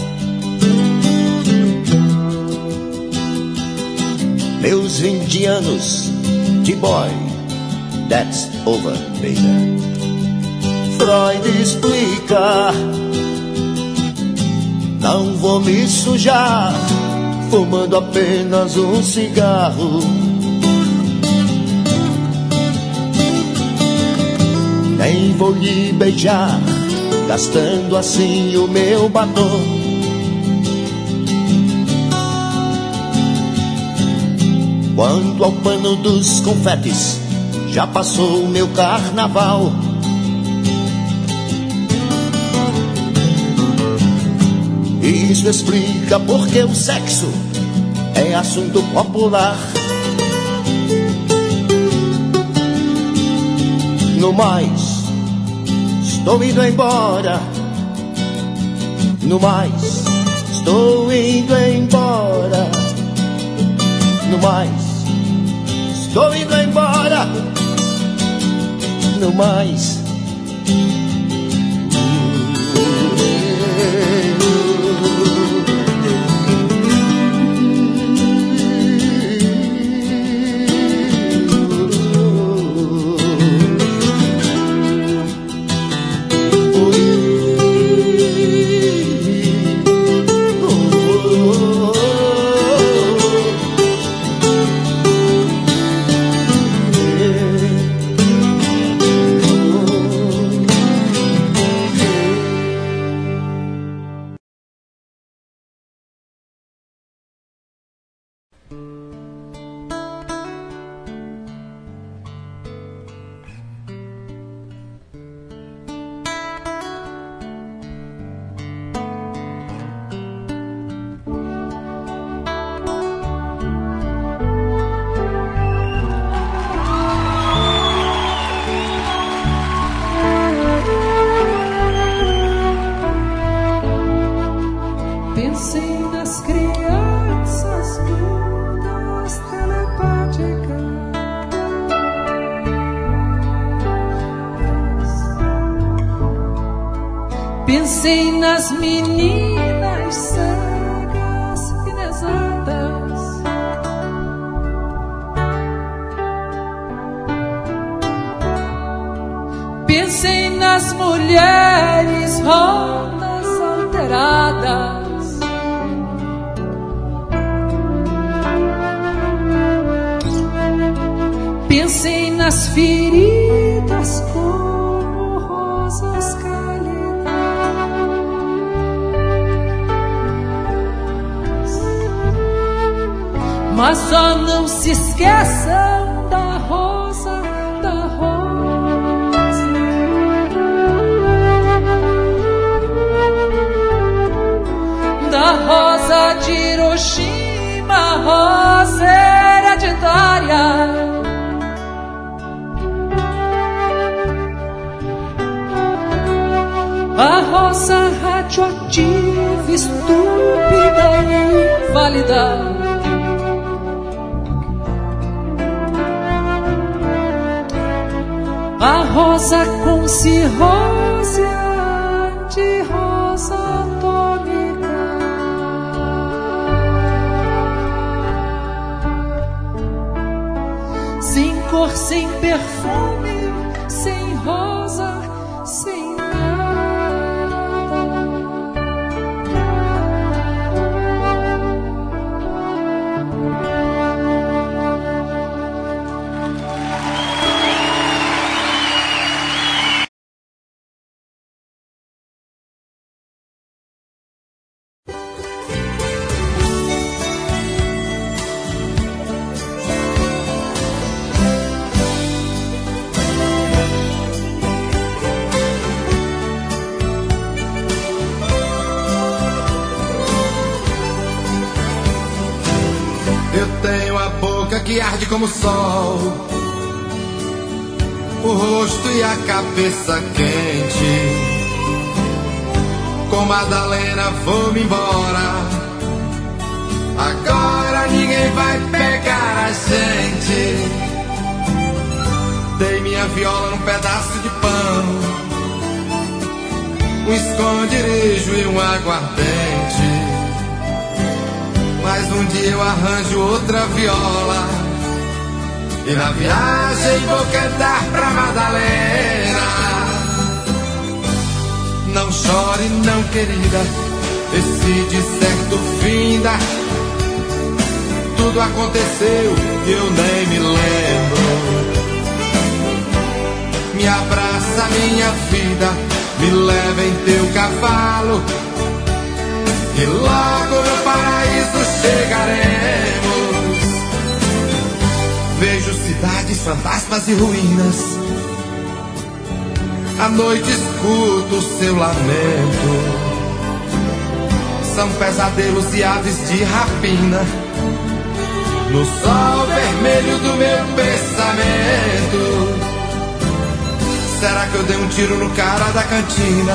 Meus 20 anos de boy, that's over, baby. Freud explica. Não vou me sujar fumando apenas um cigarro. Nem vou lhe beijar, gastando assim o meu batom. Quanto ao pano dos confetes, já passou o meu carnaval. Isso explica porque o sexo é assunto popular. No mais, estou indo embora. No mais, estou indo embora. No mais, estou indo embora. No mais. Pensei nas crianças mudas telepáticas. Pensei nas meninas cegas inexatas. Pensem nas mulheres rotas alteradas. Pensem nas feridas como rosas cálidas. Mas só não se esqueçam da rosa, da rosa. Da rosa de Hiroshima, rosa hereditária. A rosa radioativa, estúpida e inválida. A rosa com cirrose de rosa atômica. Sem cor, sem perfume, sem rosa, sem nada. Que arde como o sol, o rosto e a cabeça quente. Com Madalena vou-me embora. Agora ninguém vai pegar a gente. Dei minha viola num pedaço de pão, um esconderijo e um aguardente. Mas um dia eu arranjo outra viola e na viagem vou cantar pra Madalena. Não chore não, querida, esse deserto finda. Tudo aconteceu e eu nem me lembro. Me abraça minha vida, me leva em teu cavalo e logo no paraíso chegaremos. Vejo cidades, fantasmas e ruínas. À noite escuto o seu lamento. São pesadelos e aves de rapina no sol vermelho do meu pensamento. Será que eu dei um tiro no cara da cantina?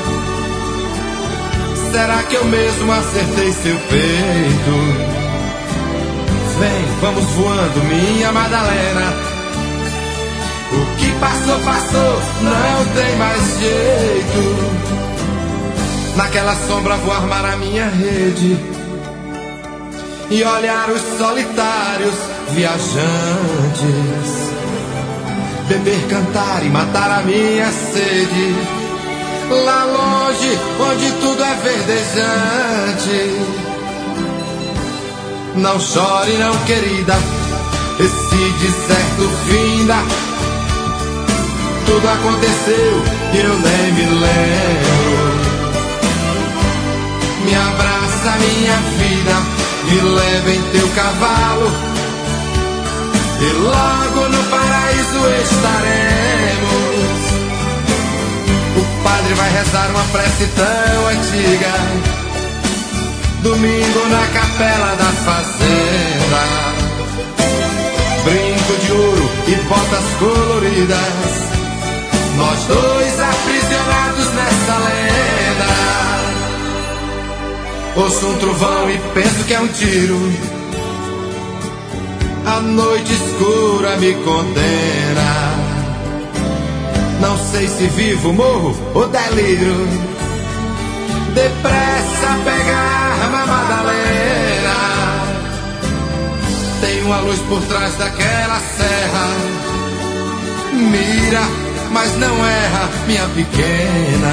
Será que eu mesmo acertei seu peito? Vem, vamos voando, minha Madalena. O que passou, passou, não tem mais jeito. Naquela sombra vou armar a minha rede e olhar os solitários viajantes, beber, cantar e matar a minha sede. Lá longe, onde tudo é verdejante. Não chore não, querida, esse deserto finda. Tudo aconteceu e eu nem me lembro. Me abraça minha vida, me leva em teu cavalo e logo no paraíso estaremos. O padre vai rezar uma prece tão antiga, domingo na capela da fazenda. Brinco de ouro e botas coloridas, nós dois aprisionados nessa lenda. Ouço um trovão e penso que é um tiro. A noite escura me condena. Não sei se vivo, morro ou delírio. Depressa pegar a Madalena. Tem uma luz por trás daquela serra. Mira mas não erra, minha pequena.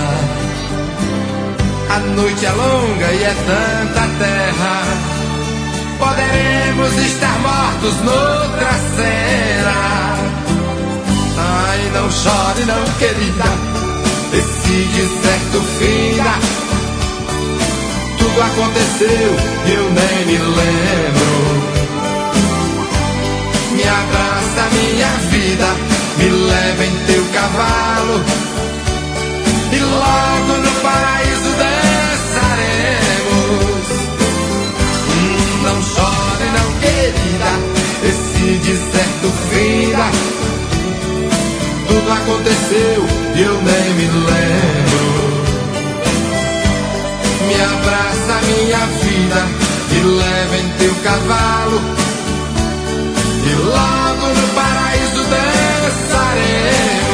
A noite é longa e é tanta terra, poderemos estar mortos noutra cena. Ai, não chore não, querida, esse deserto finda. Tudo aconteceu e eu nem me lembro. Me abraça, minha vida, me leva em teu cavalo, e logo no paraíso dançaremos. Não chore não, querida, esse deserto finda. Tudo aconteceu e eu nem me lembro. Me abraça, minha vida, me leva em teu cavalo, e logo no paraíso dançaremos.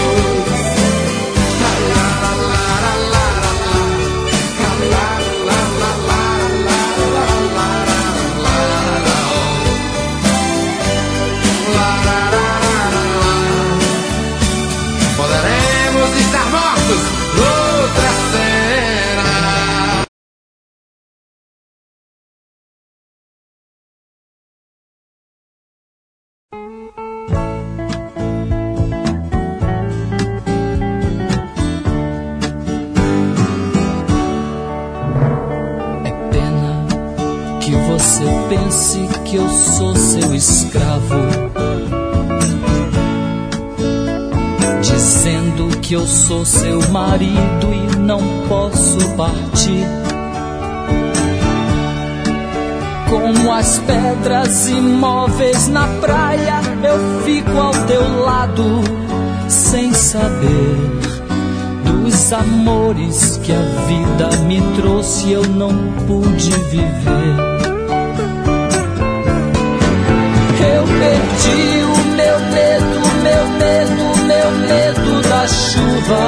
Poderemos estar mortos noutra cena. Você pense que eu sou seu escravo, dizendo que eu sou seu marido e não posso partir. Como as pedras imóveis na praia, eu fico ao teu lado, sem saber dos amores que a vida me trouxe e eu não pude viver. Eu perdi o meu medo, meu medo, meu medo da chuva,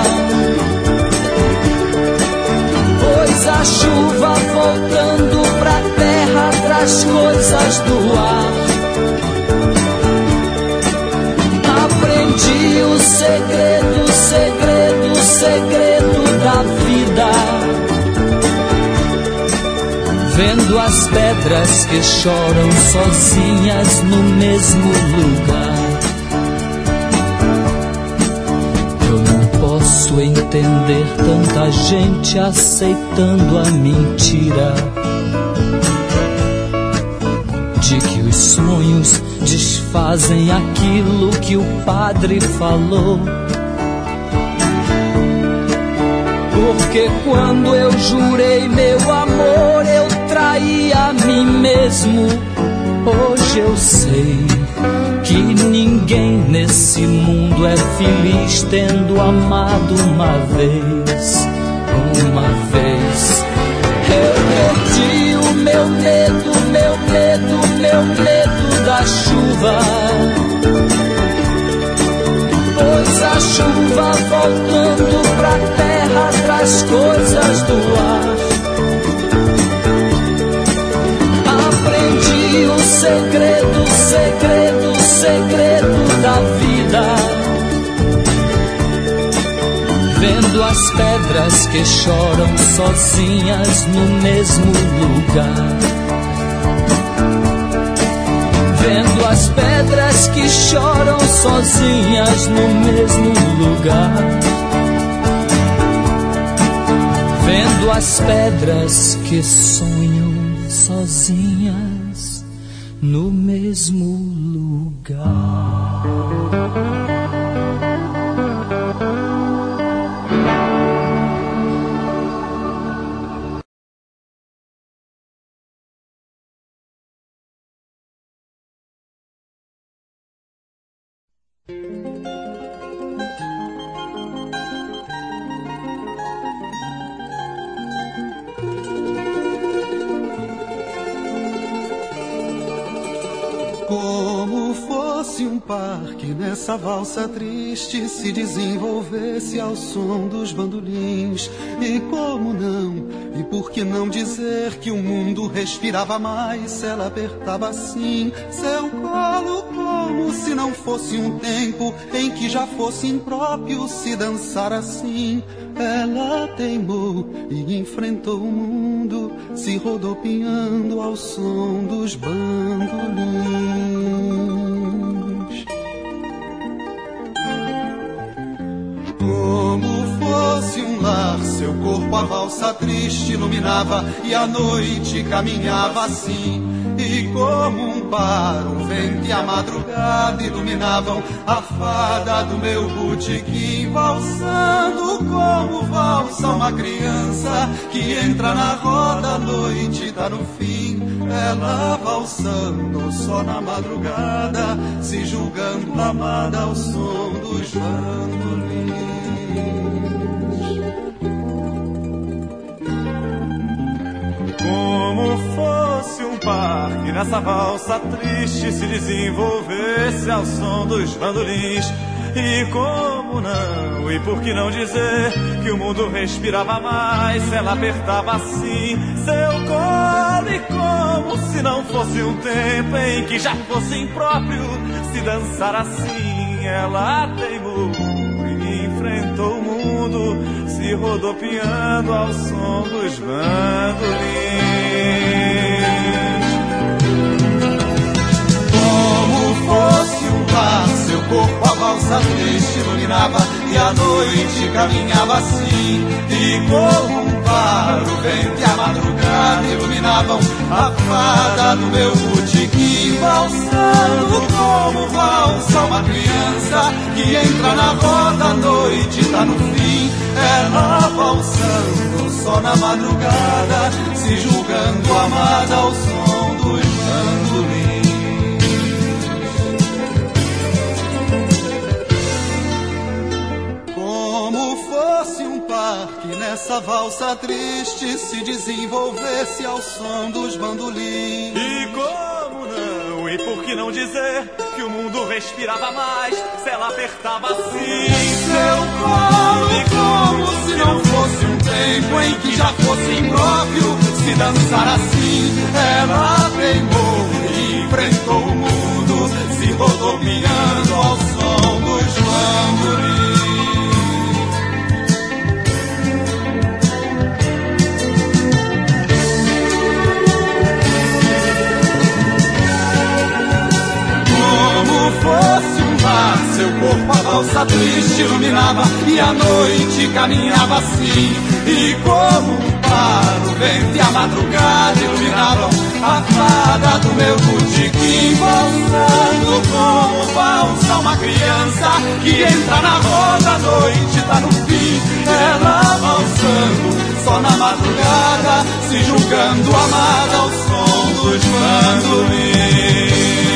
pois a chuva voltando pra terra traz coisas do ar. Aprendi o segredo, segredo, segredo da vida, vendo as pedras que choram sozinhas no mesmo lugar. Eu não posso entender tanta gente aceitando a mentira de que os sonhos desfazem aquilo que o padre falou. Porque quando eu jurei meu amor, eu traí a mim mesmo. Hoje eu sei que ninguém nesse mundo é feliz tendo amado uma vez. Uma vez eu perdi o meu medo, meu medo, meu medo da chuva, pois a chuva voltando pra terra traz coisas do ar. Aprendi o segredo, segredo, segredo da vida, vendo as pedras que choram sozinhas no mesmo lugar. Vendo as pedras que choram sozinhas no mesmo lugar. Vendo as pedras que sonham sozinhas no mesmo lugar. Como fosse fosse um parque nessa valsa triste se desenvolvesse ao som dos bandolins. E como não, e por que não dizer que o mundo respirava mais se ela apertava assim seu colo, como se não fosse um tempo em que já fosse impróprio se dançar assim. Ela teimou e enfrentou o mundo, se rodopiando ao som dos bandolins. Como fosse um lar, seu corpo a valsa triste iluminava e a noite caminhava assim. E como um par, o vento e a madrugada iluminavam a fada do meu botequim, valsando como valsa uma criança que entra na roda, a noite tá no fim. Ela valsando só na madrugada, se julgando amada ao som dos bandolins. Como fosse um parque nessa valsa triste se desenvolvesse ao som dos bandolins. E como não, e por que não dizer que o mundo respirava mais se ela apertava assim seu colo. E como se não fosse um tempo em que já fosse impróprio se dançar assim. Ela teimou e enfrentou o mundo, se rodopiando ao som dos bandolins. Como fosse um lar, seu corpo a valsa triste iluminava e a noite caminhava assim. E como um par, o vento e a madrugada iluminavam a fada do meu botequim, valsando como valsa uma criança que entra na roda, a noite tá no fim. Ela valsando só na madrugada, se julgando amada ao som dos bandolins. Como fosse um parque nessa valsa triste se desenvolvesse ao som dos bandolins. E como não, e por que não dizer que o mundo respirava mais se ela apertava assim seu colo. E como se não fosse um tempo em que já fosse impróprio se dançar assim. Ela teimou e enfrentou o mundo, se rodopiando ao som dos bandolins. Fosse um mar, seu corpo a valsa triste iluminava e a noite caminhava assim. E como um par, o vento e a madrugada iluminavam a fada do meu botequim, valsando como valsa uma criança que entra na roda, a noite tá no fim. Ela valsando só na madrugada, se julgando amada ao som dos bandolins.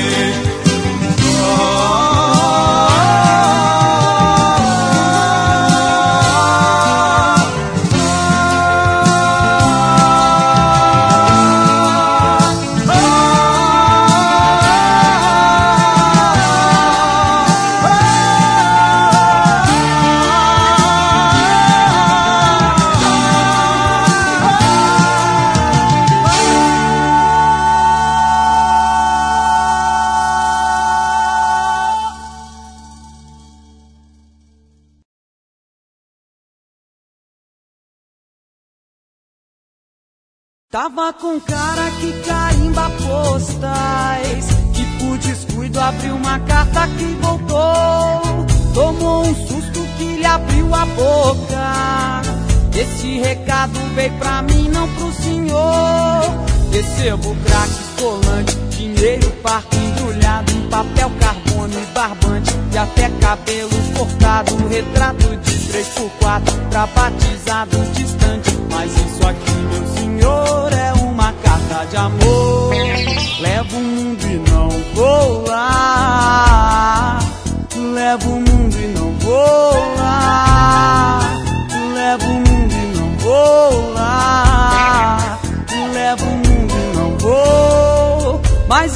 Tava com cara que carimba postais, que por descuido abriu uma carta que voltou. Tomou um susto que lhe abriu a boca. Esse recado veio pra mim, não pro senhor. Recebo crack, colante, dinheiro parco embrulhado em papel carbono e barbante, e até cabelos cortados, retrato de 3x4 pra batizado distante. Mas isso aqui, meu senhor, é uma carta de amor. Levo o mundo e não vou lá. Levo o mundo e não vou lá. Levo o mundo e não vou lá. Levo o mundo e não vou. Mas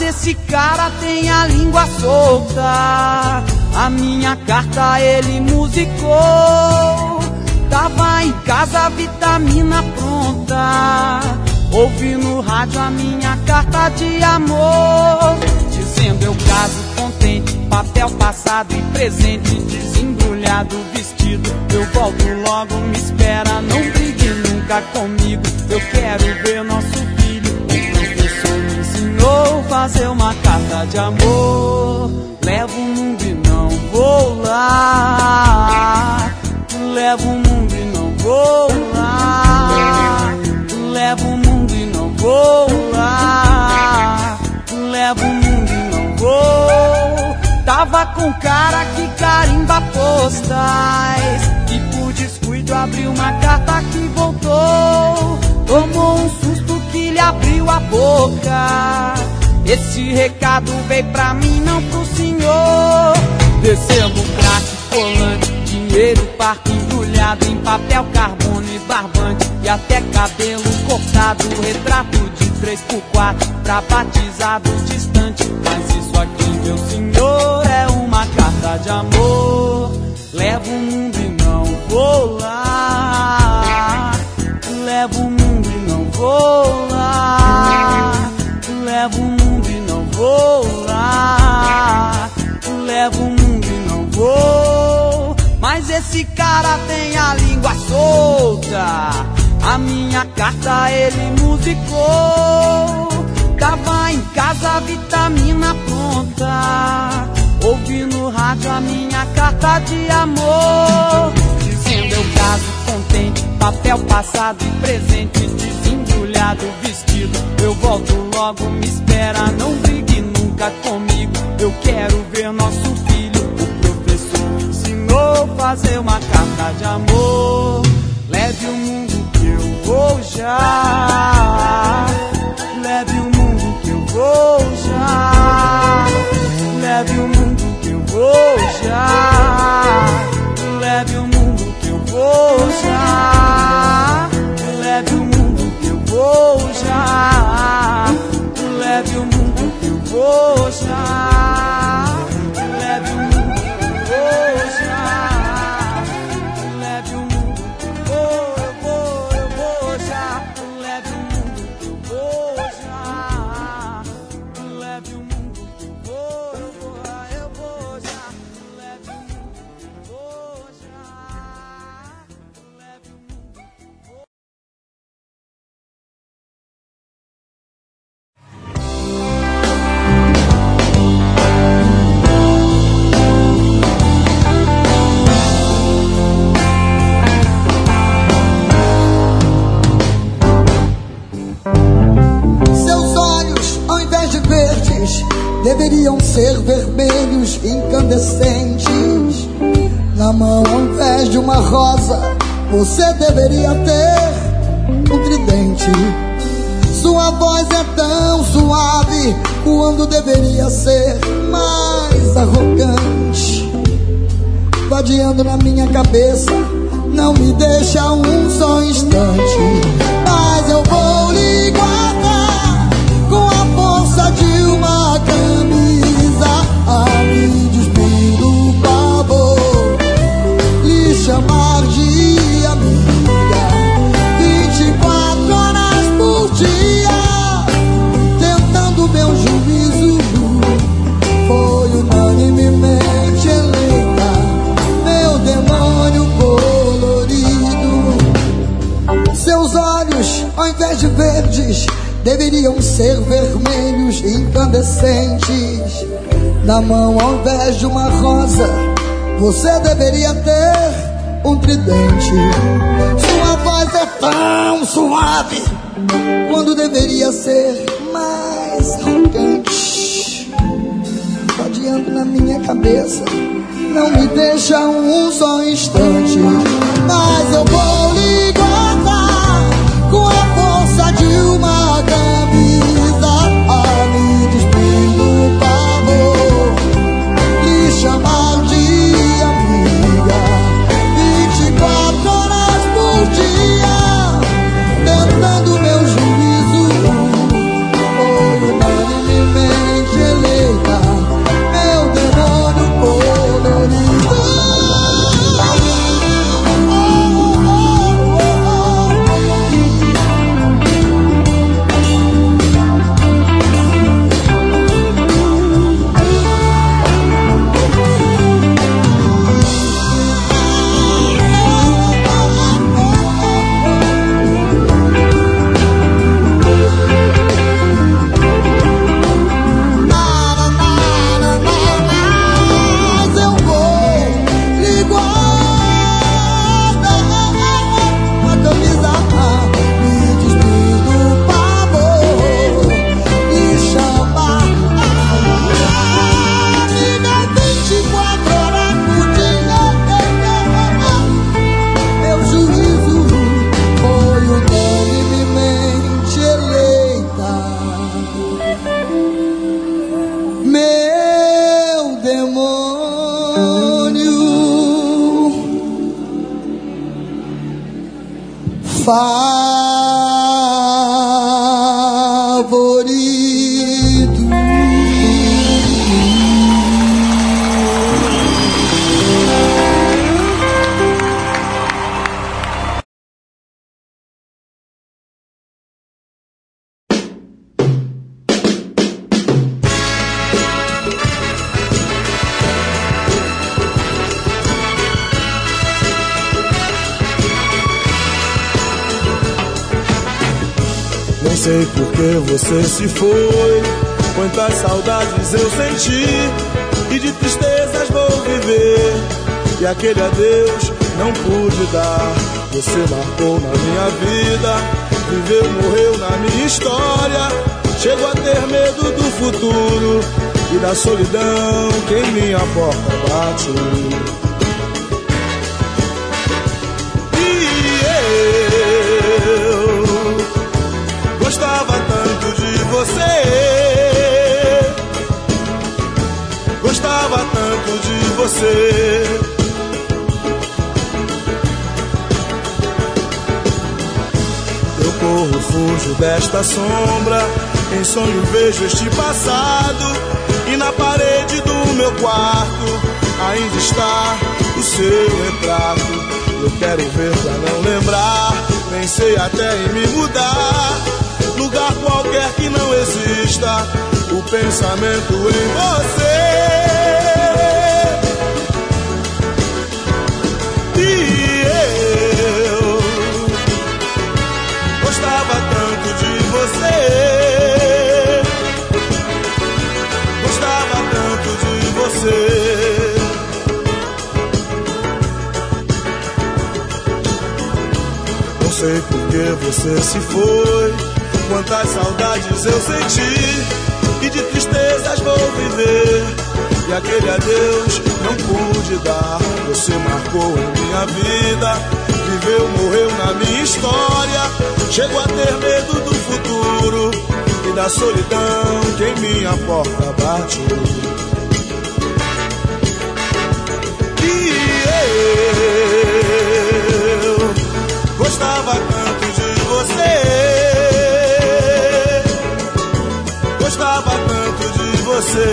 esse cara tem a língua solta. A minha carta ele musicou. Tava em casa, a vitamina pronta. Ouvi no rádio a minha carta de amor, dizendo eu caso contente, papel passado e presente, desembrulhado vestido. Eu volto logo, me espera, não brigue nunca comigo. Eu quero ver nosso filho. O professor me ensinou a fazer uma carta de amor. Levo o mundo e não vou lá. Levo o mundo e não vou lá. Levo o mundo e não vou lá. Levo o mundo e não vou. Tava com cara que carimba postais e por descuido abriu uma carta que voltou. Tomou um susto que lhe abriu a boca. Esse recado veio pra mim, não pro senhor. Recebo crack, colante, dinheiro, parque embrulhado em papel, carbono e barbante, e até cabelo cortado, retrato de 3x4 pra batizado distante. Mas isso aqui, meu senhor, é uma carta de amor. Levo o mundo e não vou lá. Levo o mundo e não vou lá. Levo o mundo e não vou lá. Levo o mundo e não vou. Mas esse cara tem a língua solta. A minha carta ele musicou. Tava em casa, a vitamina pronta. Ouvi no rádio a minha carta de amor, dizendo eu caso contente, papel passado e presente, desembrulhado vestido. Eu volto logo, me espera, não brigue nunca comigo. Eu quero ver nosso filho. O professor me ensinou a fazer uma carta de amor. Leve o mundo que eu vou já. Leve o mundo que eu vou já. Leve o mundo que eu vou já. Leve o mundo que eu vou já. Leve o mundo que eu vou já. Leve o mundo que eu vou já. Leve o mundo que eu vou já. Leve o mundo que eu vou já. Leve o mundo que eu vou já. Leve o mundo que eu vou já. Leve o mundo que eu vou já. Leve o mundo que eu vou. Seus olhos, ao invés de verdes, deveriam ser vermelhos incandescentes. Na mão, ao invés de uma rosa, você deveria ter um tridente. Sua voz é tão suave quando deveria ser mais arrogante. Vadiando na minha cabeça, não me deixa um só instante. Mas eu vou lhe guardar com a força de uma camisa, a me despir do pavor, lhe chamar de amiga, 24 horas por dia, tentando meu juízo. Foi unanimemente eleita meu demônio colorido. Seus olhos, ao invés de verdes, deveriam ser vermelhos incandescentes. Na mão, ao invés de uma rosa, você deveria ter um tridente. Sua voz é tão suave quando deveria ser mais arrogante. Vadiando na minha cabeça, não me deixa um só instante. Mas eu vou lhe guardar com a força de uma camisa, a me despir do pavor, lhe chamar de amiga, 24 horas por dia, tentando meu juízo. Foi unanimemente favorito. Nem sei por que você se foi, quantas saudades eu senti, e de tristezas vou viver, e aquele adeus não pude dar. Você marcou na minha vida, viveu, morreu na minha história. Chego a ter medo do futuro e da solidão que em minha porta bate. Gostava tanto de você, gostava tanto de você. Eu corro, fujo desta sombra, em sonho vejo este passado, e na parede do meu quarto ainda está o seu retrato. Eu quero ver pra não lembrar, pensei até em me mudar, lugar qualquer que não exista o pensamento em você. E eu gostava tanto de você, gostava tanto de você. Não sei por que você se foi, quantas saudades eu senti, e de tristezas vou viver, e aquele adeus não pude dar. Você marcou em minha vida, viveu, morreu na minha história. Chego a ter medo do futuro e da solidão que em minha porta bate. E eu gostava tanto de você, gostava tanto de você.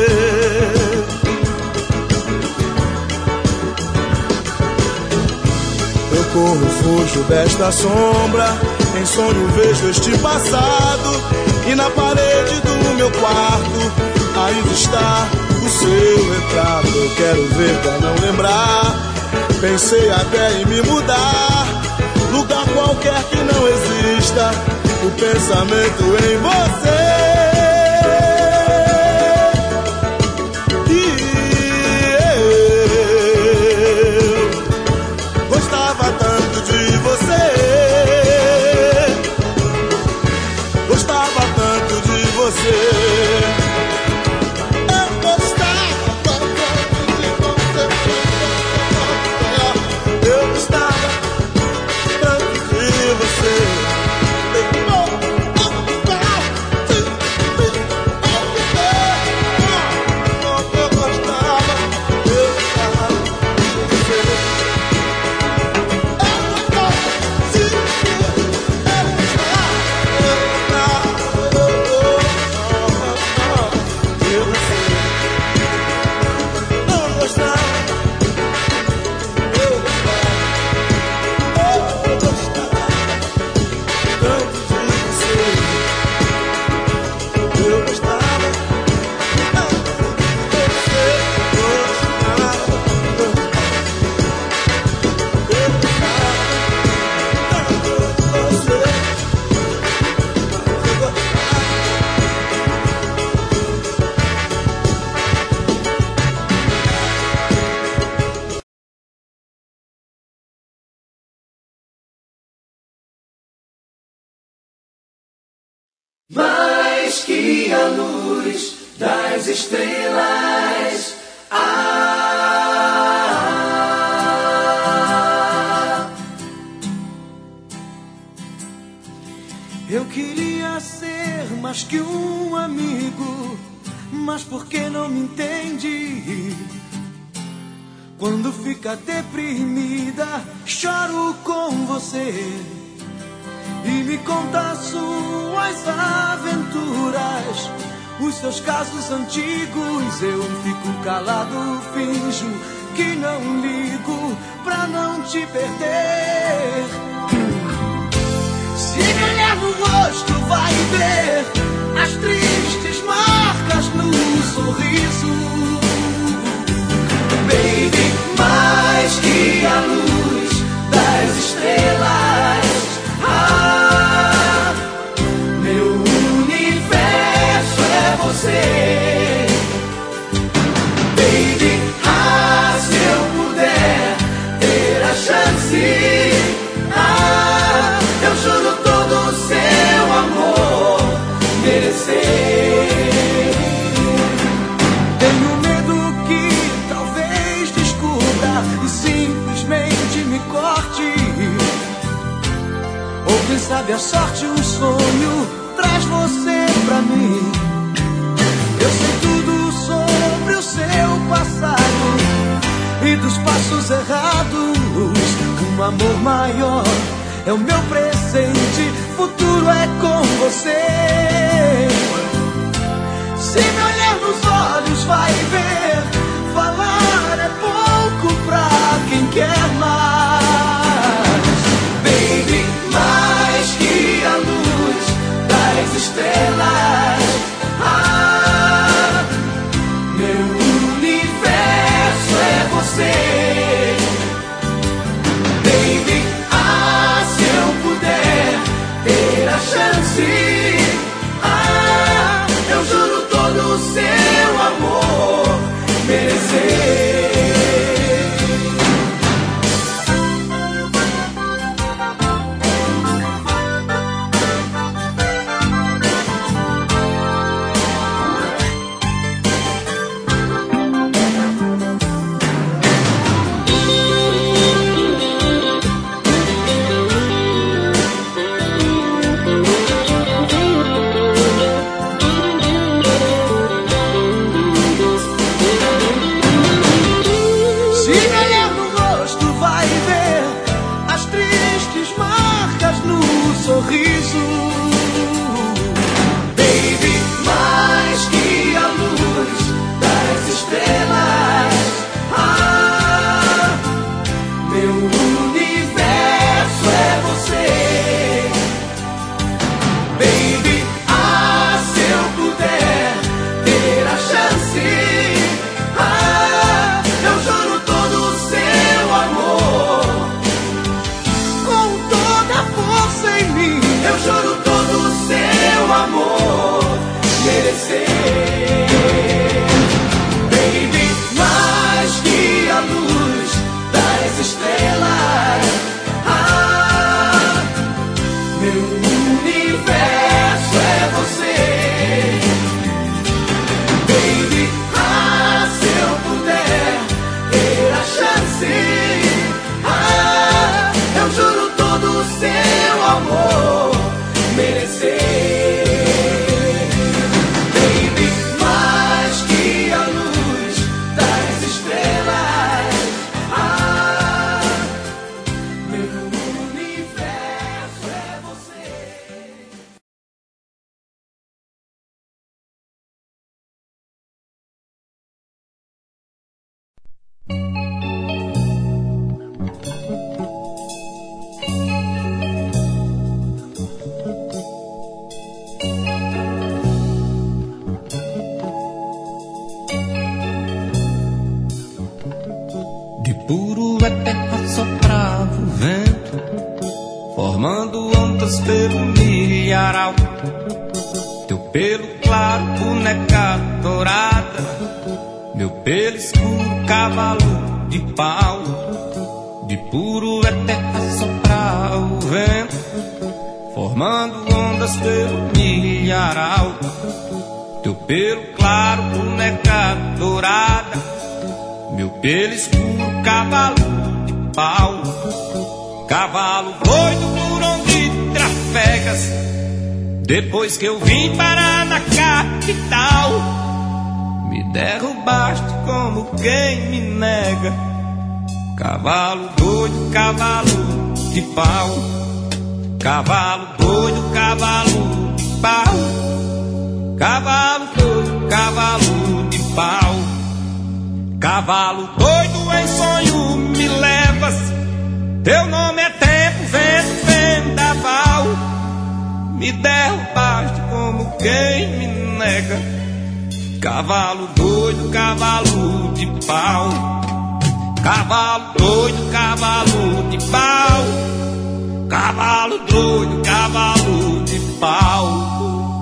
Eu corro, fujo desta sombra, em sonho vejo este passado, e na parede do meu quarto ainda está o seu retrato. Eu quero ver pra não lembrar, pensei até em me mudar, lugar qualquer que não exista o pensamento em você. Mais que a luz das estrelas, eu queria ser mais que um amigo, mas por que não me entende? Quando fica deprimida, choro com você. me conta suas aventuras, os seus casos antigos. Eu fico calado, finjo que não ligo pra não te perder. Se me olhar no rosto vai ver as tristes marcas no sorriso. Baby, mais que a luz das estrelas, ah, meu universo é você. Baby, ah, se eu puder ter a chance, ah, eu juro todo o seu amor merecer. Tenho medo que talvez descubra e simplesmente me corte. Ou quem sabe a sorte, um sonho traz você pra mim. Eu sei tudo sobre o seu passado e dos passos errados. Um amor maior é o meu presente, futuro é com você. Se me olhar nos olhos vai ver, falar é pouco pra quem quer mais. Baby, mais que a luz das estrelas, ah, meu universo é você. Baby, ah, se eu puder ter a chance, ah, eu juro todo o seu amor merecer. Depois que eu vim parar na capital, me derrubaste como quem me nega. Cavalo doido, cavalo de pau, Cavalo doido, cavalo de pau. Cavalo doido, cavalo de pau. Cavalo doido em sonho me levas. Teu nome é tempo, vento, vendaval. Me derrubaste como quem me nega. Cavalo doido, cavalo de pau. Cavalo doido, cavalo de pau. Cavalo doido, cavalo de pau.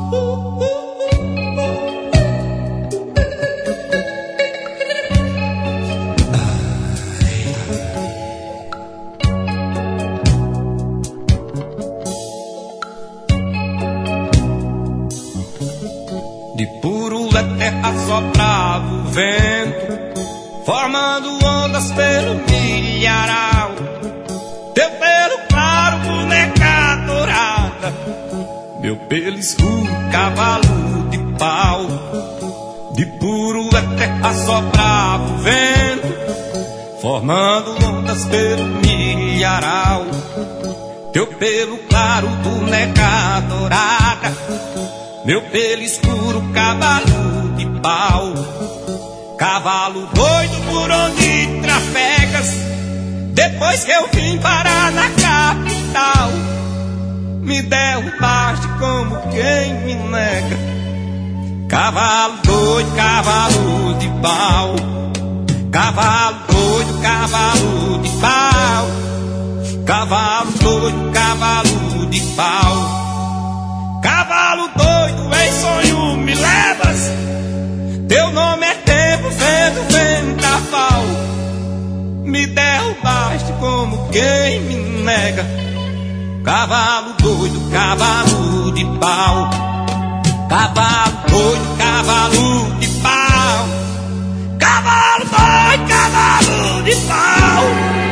De puro é terra soprava o vento, formando ondas pelo milharal. Teu pelo claro, boneca dourada, meu pelo escuro, cavalo de pau. De puro é terra soprava o vento, formando ondas pelo milharal. Teu pelo claro, boneca dourada, meu pelo escuro, cavalo de pau. Cavalo doido por onde trafegas, depois que eu vim parar na capital. Me derrubaste como quem me nega. Cavalo doido, cavalo de pau. Cavalo doido, cavalo de pau. Cavalo doido, cavalo de pau. Cavalo doido, em sonho me levas. Teu nome é tempo, vento, vendaval. Me derrubaste como quem me nega. Cavalo doido, cavalo de pau. Cavalo doido, cavalo de pau. Cavalo doido, cavalo de pau.